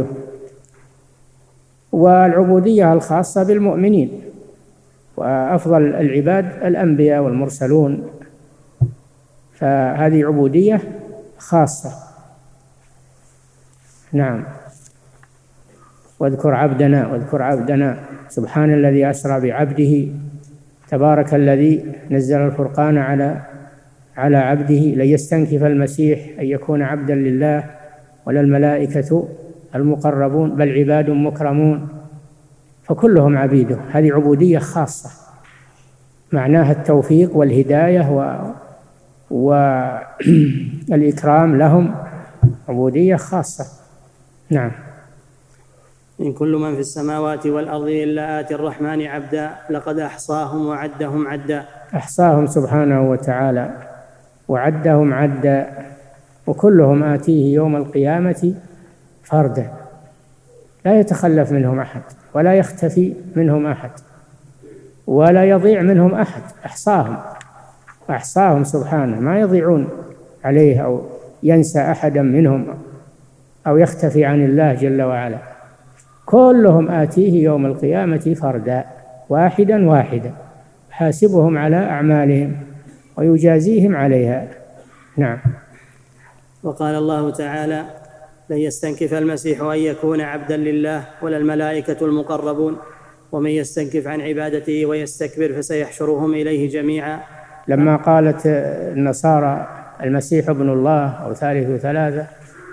والعبودية الخاصة بالمؤمنين، وأفضل العباد الأنبياء والمرسلون، فهذه عبودية خاصة. نعم. واذكر عبدنا واذكر عبدنا سبحان الذي أسرى بعبده، تبارك الذي نزل الفرقان على على عبده، لن يستنكف المسيح أن يكون عبدا لله ولا الملائكة المقربون، بل عباد مكرمون، فكلهم عبيده. هذه عبودية خاصة معناها التوفيق والهداية و... والإكرام لهم، عبودية خاصة. نعم. إن كل من في السماوات والأرض إلا آتي الرحمن عبدا لقد أحصاهم وعدهم عدا. أحصاهم سبحانه وتعالى وعدهم عدا، وكلهم آتيه يوم القيامة فردا، لا يتخلف منهم أحد ولا يختفي منهم أحد ولا يضيع منهم أحد. أحصاهم أحصاهم سبحانه، ما يضيعون عليه أو ينسى أحدا منهم أو يختفي عن الله جل وعلا. كلهم آتيه يوم القيامة فردا، واحدا واحدا، حاسبهم على أعمالهم ويجازيهم عليها. نعم. وقال الله تعالى: لن يستنكف المسيح أن يكون عبدا لله ولا الملائكة المقربون، ومن يستنكف عن عبادته ويستكبر فسيحشرهم إليه جميعا. لما قالت النصارى المسيح ابن الله أو ثالث ثلاثة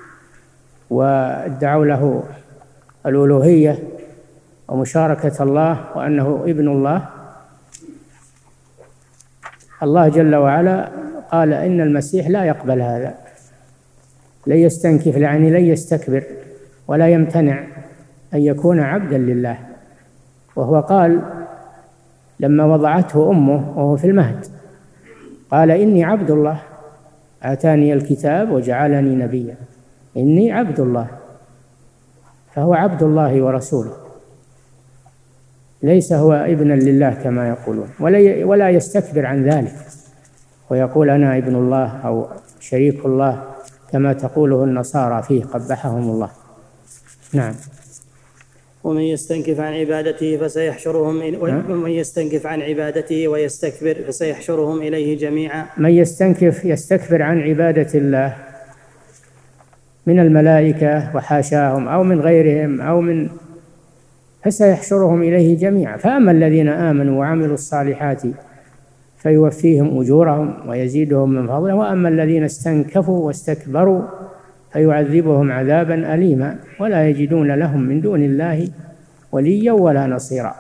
وادعوا له الألوهية ومشاركة الله وأنه ابن الله، الله جل وعلا قال إن المسيح لا يقبل هذا، لن يستنكف يعني لن يستكبر ولا يمتنع أن يكون عبدا لله. وهو قال لما وضعته أمه وهو في المهد، قال إني عبد الله آتاني الكتاب وجعلني نبيا، إني عبد الله، فهو عبد الله ورسوله، ليس هو ابنا لله كما يقولون، ولا يستكبر عن ذلك ويقول أنا ابن الله أو شريك الله كما تقوله النصارى فيه قبحهم الله. نعم. ومن يستنكف عن عبادته فسيحشرهم ومن يستنكف عن عبادته ويستكبر فسيحشرهم إليه جميعا. من يستنكف يستكبر عن عبادة الله من الملائكة وحاشاهم أو من غيرهم أو من فسيحشرهم إليه جميعا. فأما الذين آمنوا وعملوا الصالحات فيوفيهم أجورهم ويزيدهم من فضله، وأما الذين استنكفوا واستكبروا فيعذبهم عذابا أليما ولا يجدون لهم من دون الله وليا ولا نصيرا.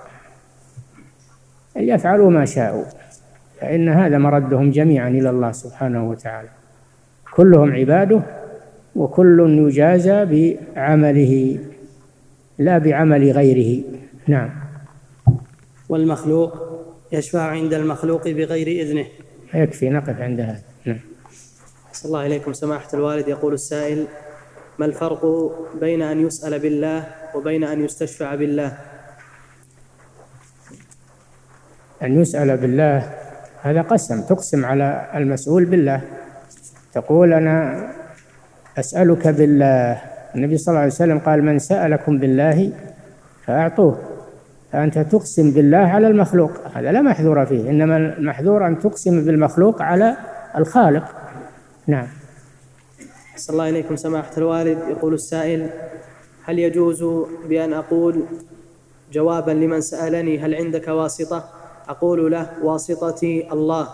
يفعلوا ما شاءوا فإن هذا مردهم جميعا إلى الله سبحانه وتعالى، كلهم عباده وكل يجازى بعمله لا بعمل غيره. نعم. والمخلوق يشفع عند المخلوق بغير إذنه. يكفي نقف عند هذا. نعم. أحسن الله إليكم سماحة الوالد. يقول السائل: ما الفرق بين أن يسأل بالله وبين أن يستشفع بالله؟ أن يسأل بالله هذا قسم، تقسم على المسؤول بالله، تقول أنا أسألك بالله. النبي صلى الله عليه وسلم قال: من سألكم بالله فأعطوه. فأنت تقسم بالله على المخلوق، هذا لا محذور فيه، إنما المحذور أن تقسم بالمخلوق على الخالق. نعم. أحسن الله إليكم سماحة الوالد. يقول السائل: هل يجوز بأن أقول جوابا لمن سألني هل عندك واسطة، أقول له واسطتي الله؟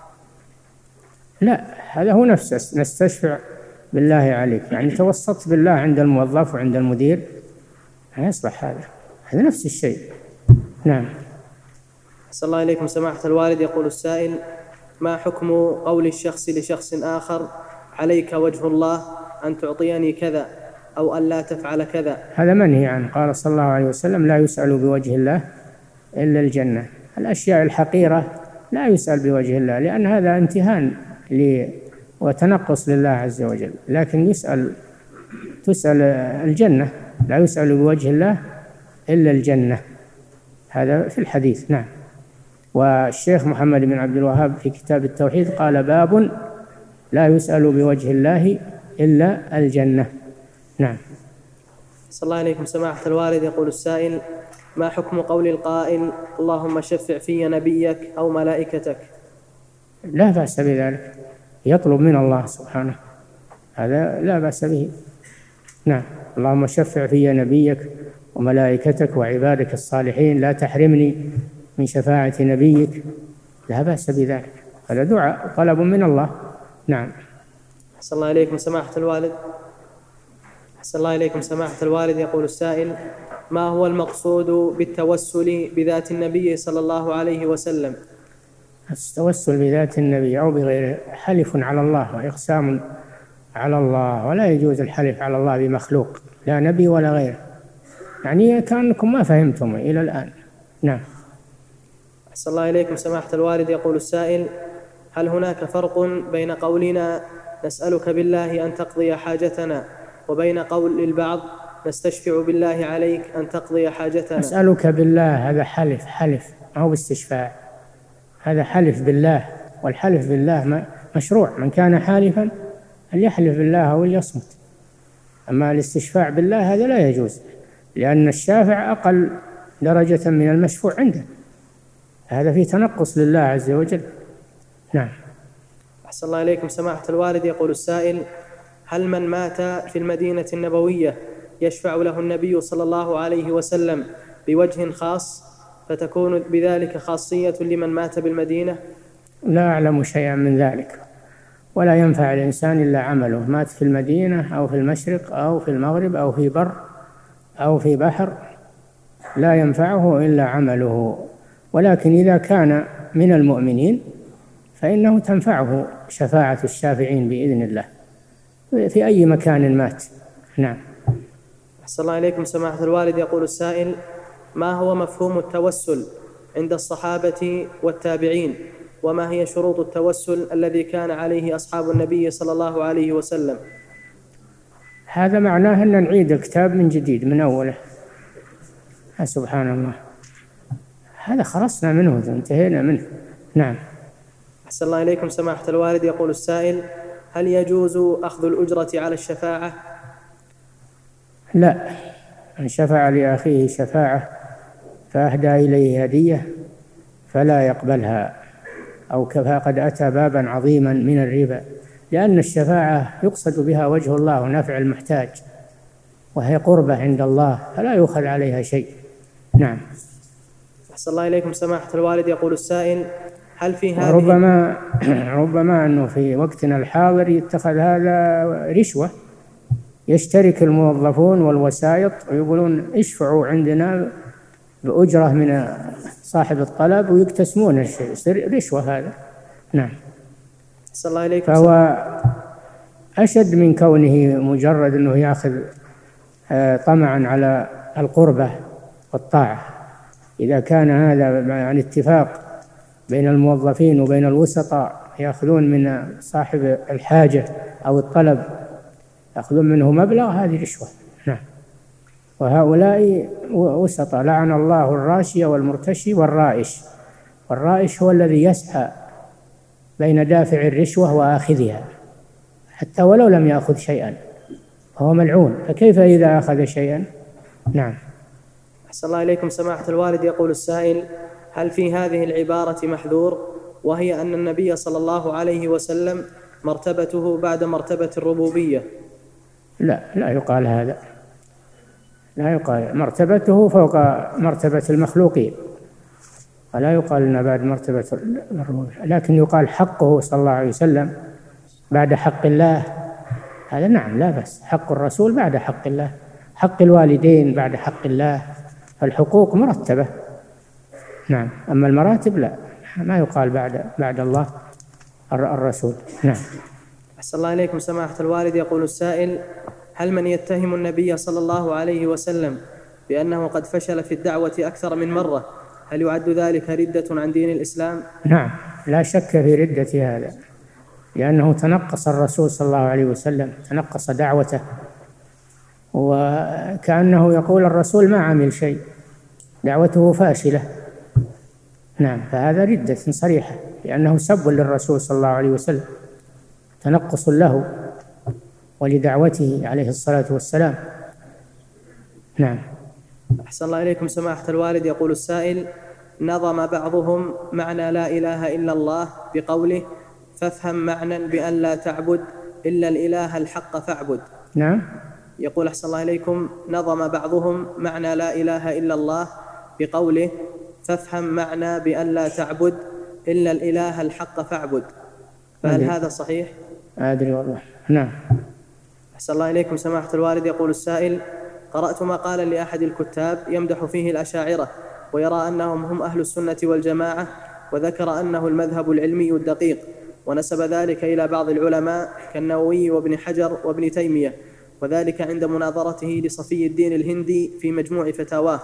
لا، هذا هو نفسه، نستشفع بالله عليك، يعني توسطت بالله عند الموظف وعند المدير، لا يصلح هذا، هذا نفس الشيء. نعم. أحسن الله إليكم سماحة الوالد. يقول السائل: ما حكم قول الشخص لشخص آخر عليك وجه الله أن تعطيني كذا أو أن لا تفعل كذا؟ هذا منهي عنه. قال صلى الله عليه وسلم: لا يسأل بوجه الله إلا الجنة. الأشياء الحقيرة لا يسأل بوجه الله، لأن هذا امتهان وتنقص لله عز وجل، لكن يسأل تسأل الجنة، لا يسأل بوجه الله إلا الجنة، هذا في الحديث. نعم. والشيخ محمد بن عبد الوهاب في كتاب التوحيد قال: باب لا يسأل بوجه الله إلا الجنة. نعم. صلى الله عليكم سماحة الوالد. يقول السائل: ما حكم قول القائل اللهم شفع في نبيك أو ملائكتك؟ لا بأس بذلك، يطلب من الله سبحانه، هذا لا بأس به. نعم. اللهم شفع في نبيك وملائكتك وعبادك الصالحين، لا تحرمني من شفاعة نبيك، لا بأس بذلك، هذا دعاء طلب من الله. نعم. أحسن الله إليكم سماحة الوالد. أحسن الله إليكم سماحة الوالد. يقول السائل: ما هو المقصود بالتوسل بذات النبي صلى الله عليه وسلم؟ التوسل بذات النبي أو بغيره حلف على الله وإقسام على الله، ولا يجوز الحلف على الله بمخلوق، لا نبي ولا غيره، يعني كأنكم ما فهمتم إلى الآن. نعم. أحسن الله إليكم سماحة الوالد. يقول السائل: هل هناك فرق بين قولنا نسألك بالله أن تقضي حاجتنا وبين قول البعض نستشفع بالله عليك أن تقضي حاجتنا؟ أسألك بالله هذا حلف، حلف ما هو باستشفاع، هذا حلف بالله، والحلف بالله مشروع، من كان حالفا فليحلف بالله أو ليصمت. أما الاستشفاع بالله هذا لا يجوز، لأن الشافع أقل درجة من المشفوع عنده، هذا فيه تنقص لله عز وجل. نعم. أحسن الله إليكم سماحة الوالد. يقول السائل: هل من مات في المدينة النبوية يشفع له النبي صلى الله عليه وسلم بوجه خاص فتكون بذلك خاصية لمن مات بالمدينة؟ لا أعلم شيئا من ذلك، ولا ينفع الإنسان إلا عمله، مات في المدينة أو في المشرق أو في المغرب أو في بر أو في بحر، لا ينفعه إلا عمله. ولكن إذا كان من المؤمنين فإنه تنفعه شفاعة الشافعين بإذن الله في أي مكان مات. نعم. أحسن الله إليكم سماحة الوالد. يقول السائل: ما هو مفهوم التوسل عند الصحابة والتابعين، وما هي شروط التوسل الذي كان عليه أصحاب النبي صلى الله عليه وسلم؟ هذا معناه أن نعيد الكتاب من جديد من أوله. سبحان الله، هذا خلصنا منه انتهينا منه. نعم. أحسن الله إليكم سماحة الوالد. يقول السائل: هل يجوز أخذ الأجرة على الشفاعة؟ لا، من شفع لأخيه شفاعة فأهدى إليه هدية فلا يقبلها، أو فقد أتى بابا عظيما من الربا، لأن الشفاعة يقصد بها وجه الله ونفع المحتاج، وهي قربة عند الله فلا يؤخذ عليها شيء. نعم. أحسن الله إليكم سماحة الوالد. يقول السائل: هل في هذه ربما ربما أنه في وقتنا الحاضر يتخذ هذا رشوة، يشترك الموظفون والوسائط ويقولون اشفعوا عندنا بأجرة من صاحب الطلب ويقتسمون الشيء، يصير رشوة هذا. نعم. أحسن الله إليكم. فهو أشد من كونه مجرد أنه يأخذ طمعا على القربة والطاعة. إذا كان هذا عن اتفاق بين الموظفين وبين الوسطاء يأخذون من صاحب الحاجة أو الطلب يأخذون منه مبلغ، هذه رشوة. نعم. وهؤلاء وسطاء، لعن الله الراشي والمرتشي والرائش. والرائش هو الذي يسعى بين دافع الرشوة وآخذها حتى ولو لم يأخذ شيئا فهو ملعون، فكيف إذا أخذ شيئا؟ نعم. أحسن الله إليكم سماحة الوالد. يقول السائل: هل في هذه العبارة محذور، وهي أن النبي صلى الله عليه وسلم مرتبته بعد مرتبة الربوبية؟ لا لا يقال هذا، لا يقال مرتبته فوق مرتبة المخلوقين، ولا يقال أن بعد مرتبة الربوبية، لكن يقال حقه صلى الله عليه وسلم بعد حق الله. هذا نعم لا بأس، حق الرسول بعد حق الله، حق الوالدين بعد حق الله، فالحقوق مرتبة. نعم. أما المراتب لا، ما يقال بعد بعد الله الرسول. نعم. أحسن الله إليكم سماحة الوالد. يقول السائل: هل من يتهم النبي صلى الله عليه وسلم بأنه قد فشل في الدعوة أكثر من مرة، هل يعد ذلك ردة عن دين الإسلام؟ نعم لا شك في ردة هذا، لأنه تنقص الرسول صلى الله عليه وسلم، تنقص دعوته، وكأنه يقول الرسول ما عمل شيء، دعوته فاشلة. نعم. فهذا ردة صريحة، لأنه سب للرسول صلى الله عليه وسلم، تنقص له ولدعوته عليه الصلاة والسلام. نعم. أحسن الله إليكم سماحة الوالد. يقول السائل: نظم بعضهم معنى لا إله إلا الله بقوله: فافهم معنى بأن لا تعبد إلا الإله الحق فاعبد. نعم. يقول أحسن الله إليكم: نظم بعضهم معنى لا إله إلا الله بقوله: فافهم معنى بأن لا تعبد إلا الإله الحق فاعبد، فهل هذا صحيح؟ أدري والله. نعم. أحسن الله إليكم سماحة الوالد. يقول السائل: قرأت مقالا لأحد الكتاب يمدح فيه الأشاعرة ويرى أنهم هم أهل السنة والجماعة، وذكر أنه المذهب العلمي الدقيق، ونسب ذلك إلى بعض العلماء كالنووي وابن حجر وابن تيمية، وذلك عند مناظرته لصفي الدين الهندي في مجموع فتاواه.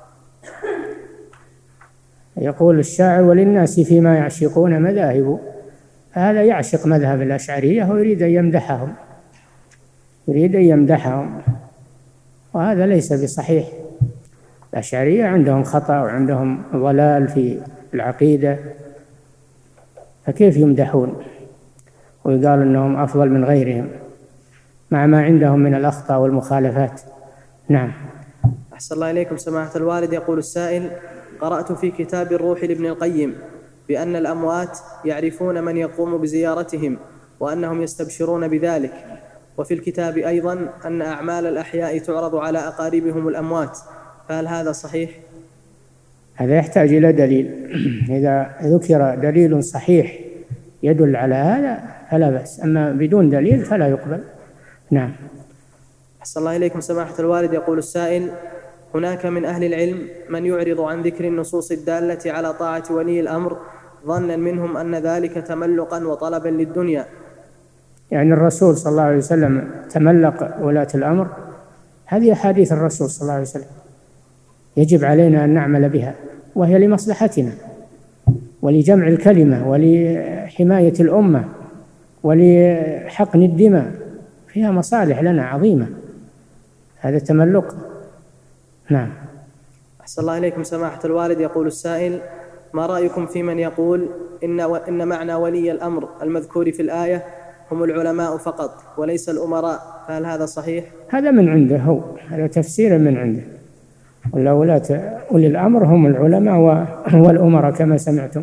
يقول الشاعر: وللناس فيما يعشقون مذاهب، هذا يعشق مذهب الأشعرية ويريد أن يمدحهم، يريد أن يمدحهم، وهذا ليس بصحيح. الأشعرية عندهم خطأ وعندهم ضلال في العقيدة، فكيف يمدحون ويقال أنهم أفضل من غيرهم مع ما عندهم من الأخطاء والمخالفات؟ نعم. أحسن الله إليكم سماحة الوالد. يقول السائل: قرأت في كتاب الروح لابن القيم بأن الأموات يعرفون من يقوم بزيارتهم وأنهم يستبشرون بذلك، وفي الكتاب أيضا أن أعمال الأحياء تعرض على أقاربهم الأموات، فهل هذا صحيح؟ هذا يحتاج إلى دليل، إذا ذكر دليل صحيح يدل على هذا فلا بأس، أما بدون دليل فلا يقبل. نعم. أحسن الله إليكم سماحة الوالد. يقول السائل: هناك من أهل العلم من يعرض عن ذكر النصوص الدالة على طاعة ولي الأمر ظنا منهم أن ذلك تملقا وطلبا للدنيا. يعني الرسول صلى الله عليه وسلم تملق ولاة الأمر؟ هذه أحاديث الرسول صلى الله عليه وسلم يجب علينا أن نعمل بها، وهي لمصلحتنا ولجمع الكلمة ولحماية الأمة ولحقن الدماء، فيها مصالح لنا عظيمة، هذا تملق. نعم. أحسن الله إليكم سماحة الوالد. يقول السائل: ما رأيكم في من يقول إن, و... إن معنى ولي الأمر المذكور في الآية هم العلماء فقط وليس الأمراء، فهل هذا صحيح؟ هذا من عنده هو، هذا تفسير من عنده. ولا ولاة أولي الأمر هم العلماء والأمراء كما سمعتم.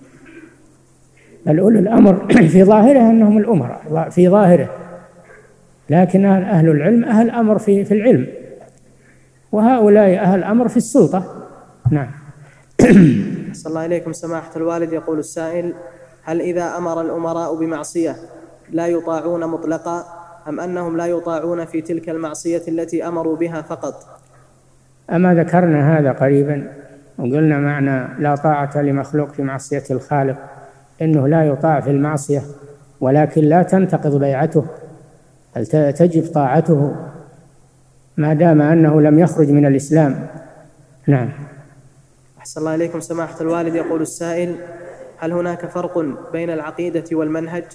بل أولي الأمر في ظاهره أنهم الأمراء في ظاهره، لكن أهل العلم أهل أمر في في العلم، وهؤلاء أهل أمر في السلطة. نعم. صلى الله عليكم سماحة الوالد. يقول السائل: هل إذا أمر الأمراء بمعصية لا يطاعون مطلقا، أم أنهم لا يطاعون في تلك المعصية التي أمروا بها فقط؟ أما ذكرنا هذا قريبا وقلنا معنى لا طاعة لمخلوق في معصية الخالق إنه لا يطاع في المعصية، ولكن لا تنتقض بيعته، بل تجب طاعته ما دام أنه لم يخرج من الإسلام. نعم. أحسن الله إليكم سماحة الوالد. يقول السائل: هل هناك فرق بين العقيدة والمنهج؟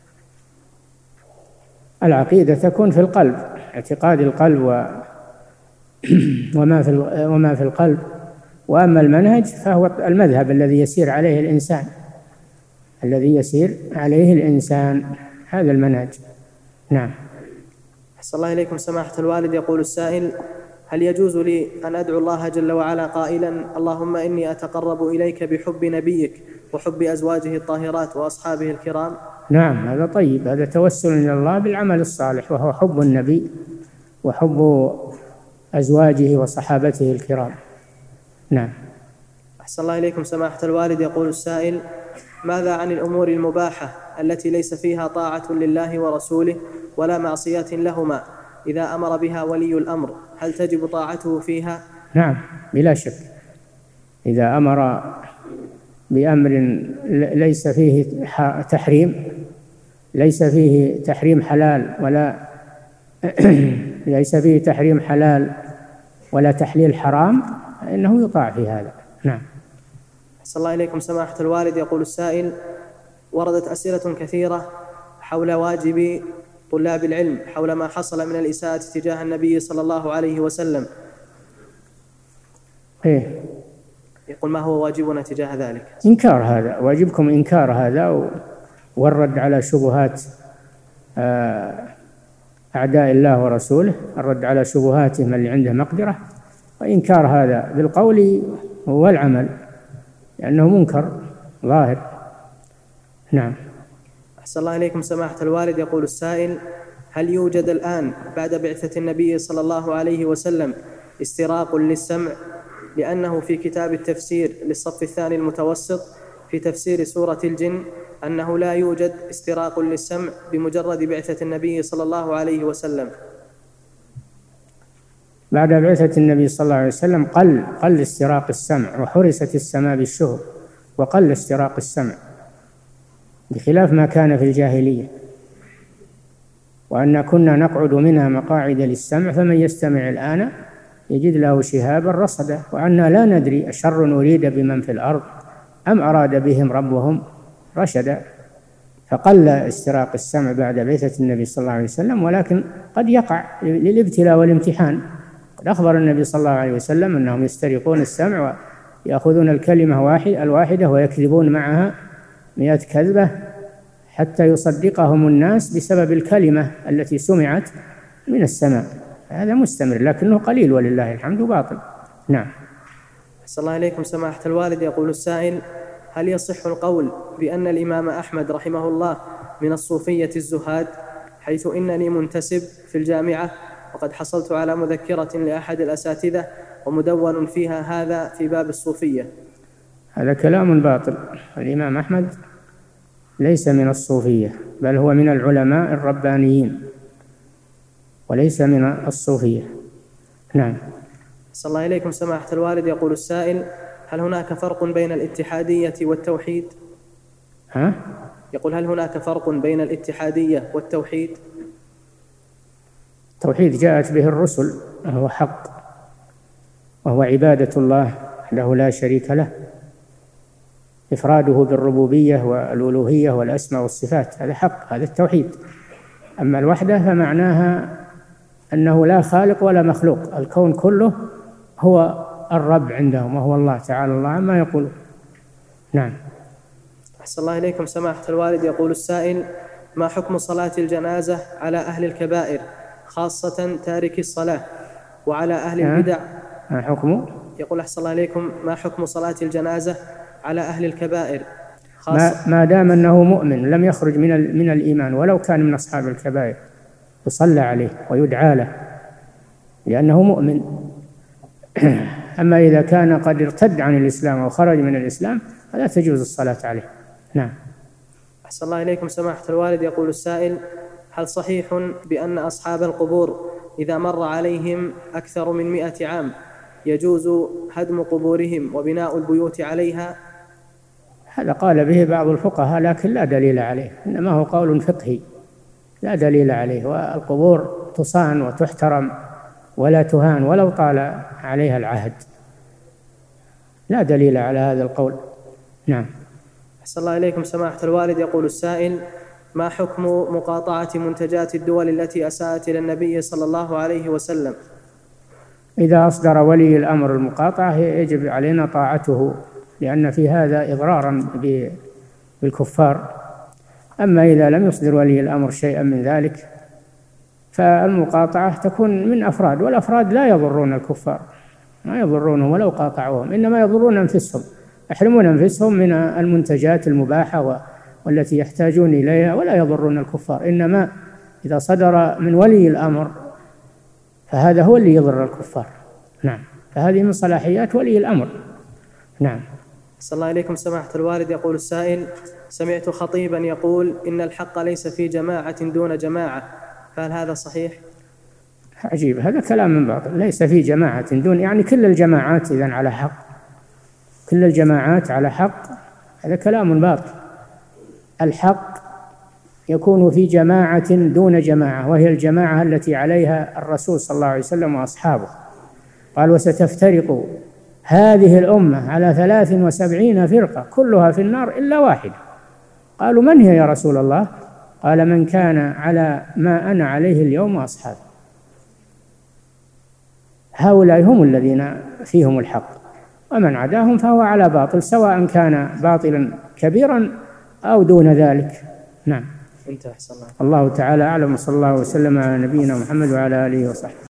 العقيدة تكون في القلب، اعتقاد القلب و وما في وما في القلب، وأما المنهج فهو المذهب الذي يسير عليه الإنسان الذي يسير عليه الإنسان هذا المنهج. نعم. أحسن الله إليكم سماحة الوالد. يقول السائل: هل يجوز لي أن أدعو الله جل وعلا قائلا: اللهم إني أتقرب إليك بحب نبيك وحب أزواجه الطاهرات وأصحابه الكرام؟ نعم، هذا طيب، هذا توسل إلى الله بالعمل الصالح، وهو حب النبي وحب أزواجه وصحابته الكرام. نعم. أحسن الله إليكم سماحة الوالد. يقول السائل: ماذا عن الأمور المباحة التي ليس فيها طاعة لله ورسوله ولا معصية لهما، إذا أمر بها ولي الأمر هل تجب طاعته فيها؟ نعم بلا شك، إذا أمر بأمر ليس فيه تحريم ليس فيه تحريم حلال ولا ليس فيه تحريم حلال ولا تحليل حرام إنه يطاع في هذا. نعم. أحسن الله إليكم سماحة الوالد. يقول السائل: وردت أسئلة كثيرة حول واجب طلاب العلم حول ما حصل من الإساءة تجاه النبي صلى الله عليه وسلم. إيه؟ يقول: ما هو واجبنا تجاه ذلك؟ إنكار هذا، واجبكم إنكار هذا والرد على شبهات أعداء الله ورسوله، الرد على شبهاتهم اللي عنده مقدرة، وإنكار هذا بالقول والعمل لأنه منكر ظاهر. نعم. أحسن الله إليكم سماحة الوالد. يقول السائل: هل يوجد الآن بعد بعثة النبي صلى الله عليه وسلم استراق للسمع؟ لأنه في كتاب التفسير للصف الثاني المتوسط في تفسير سورة الجن أنه لا يوجد استراق للسمع بمجرد بعثة النبي صلى الله عليه وسلم. بعد بعثة النبي صلى الله عليه وسلم قل قل استراق السمع، وحرست السماء بالشهب، وقل استراق السمع بخلاف ما كان في الجاهلية، وأن كنا نقعد منها مقاعد للسمع فمن يستمع الآن يجد له شهابا رصدا، وأنا لا ندري أشر أريد بمن في الأرض أم أراد بهم ربهم رشدا. فقل استراق السمع بعد بعثة النبي صلى الله عليه وسلم، ولكن قد يقع للابتلاء والامتحان. قد أخبر النبي صلى الله عليه وسلم أنهم يسترقون السمع ويأخذون الكلمة واحد الواحدة ويكذبون معها مئة كذبة حتى يصدقهم الناس بسبب الكلمة التي سمعت من السماء. هذا مستمر لكنه قليل ولله الحمد باطل. نعم. أحسن الله إليكم سماحة الوالد. يقول السائل: هل يصح القول بأن الإمام أحمد رحمه الله من الصوفية الزهاد، حيث إنني منتسب في الجامعة وقد حصلت على مذكرة لأحد الأساتذة ومدون فيها هذا في باب الصوفية؟ هذا كلام باطل. الإمام أحمد ليس من الصوفية، بل هو من العلماء الربانيين وليس من الصوفية. نعم. صلى الله إليكم سماحة الوالد. يقول السائل: هل هناك فرق بين الاتحادية والتوحيد؟ ها؟ يقول: هل هناك فرق بين الاتحادية والتوحيد؟ التوحيد جاءت به الرسل، وهو حق، وهو عبادة الله وحده لا شريك له، إفراده بالربوبية والألوهية والأسماء والصفات، هذا حق، هذا التوحيد. أما الوحدة فمعناها أنه لا خالق ولا مخلوق، الكون كله هو الرب عندهم وهو الله تعالى الله عما يقول. نعم. أحسن الله إليكم سماحة الوالد. يقول السائل: ما حكم صلاة الجنازة على أهل الكبائر خاصة تارك الصلاة، وعلى أهل البدع؟ ما حكم؟ يقول أحسن الله عليكم، ما حكم صلاة الجنازة على أهل الكبائر ما, ما دام أنه مؤمن لم يخرج من, من الإيمان ولو كان من أصحاب الكبائر يصلى عليه ويدعى له لأنه مؤمن. أما إذا كان قد ارتد عن الإسلام وخرج من الإسلام فلا تجوز الصلاة عليه. نعم. أحسن الله إليكم سماحة الوالد، يقول السائل: هل صحيح بأن أصحاب القبور إذا مر عليهم أكثر من مئة عام يجوز هدم قبورهم وبناء البيوت عليها؟ هذا قال به بعض الفقهاء لكن لا دليل عليه، إنما هو قول فقهي لا دليل عليه، والقبور تصان وتحترم ولا تهان ولو طال عليها العهد، لا دليل على هذا القول. نعم. أحسن الله إليكم سماحة الوالد، يقول السائل: ما حكم مقاطعة منتجات الدول التي أساءت إلى النبي صلى الله عليه وسلم؟ إذا أصدر ولي الأمر المقاطعة يجب علينا طاعته، لأن في هذا إضرارا بالكفار. أما إذا لم يصدر ولي الأمر شيئا من ذلك فالمقاطعة تكون من أفراد، والأفراد لا يضرون الكفار، ما يضرونهم ولو قاطعوهم، إنما يضرون أنفسهم، يحرمون أنفسهم من المنتجات المباحة والتي يحتاجون إليها، ولا يضرون الكفار. إنما إذا صدر من ولي الأمر فهذا هو اللي يضر الكفار. نعم. فهذه من صلاحيات ولي الأمر. نعم. صلى الله عليكم سماحة الوالد، يقول السائل: سمعت خطيبا يقول إن الحق ليس في جماعة دون جماعة، فهل هذا صحيح؟ عجيب، هذا كلام من باطل. ليس في جماعة دون، يعني كل الجماعات إذن على حق، كل الجماعات على حق، هذا كلام باطل. الحق يكون في جماعة دون جماعة، وهي الجماعة التي عليها الرسول صلى الله عليه وسلم وأصحابه. قال: وستفترق هذه الأمة على ثلاث وسبعين فرقة كلها في النار إلا واحدة. قالوا: من هي يا رسول الله؟ قال: من كان على ما أنا عليه اليوم وأصحابي. هؤلاء هم الذين فيهم الحق، ومن عداهم فهو على باطل، سواء كان باطلا كبيرا أو دون ذلك. نعم. انتهى. الله الله تعالى أعلم، صلى الله وسلم على نبينا محمد وعلى آله وصحبه.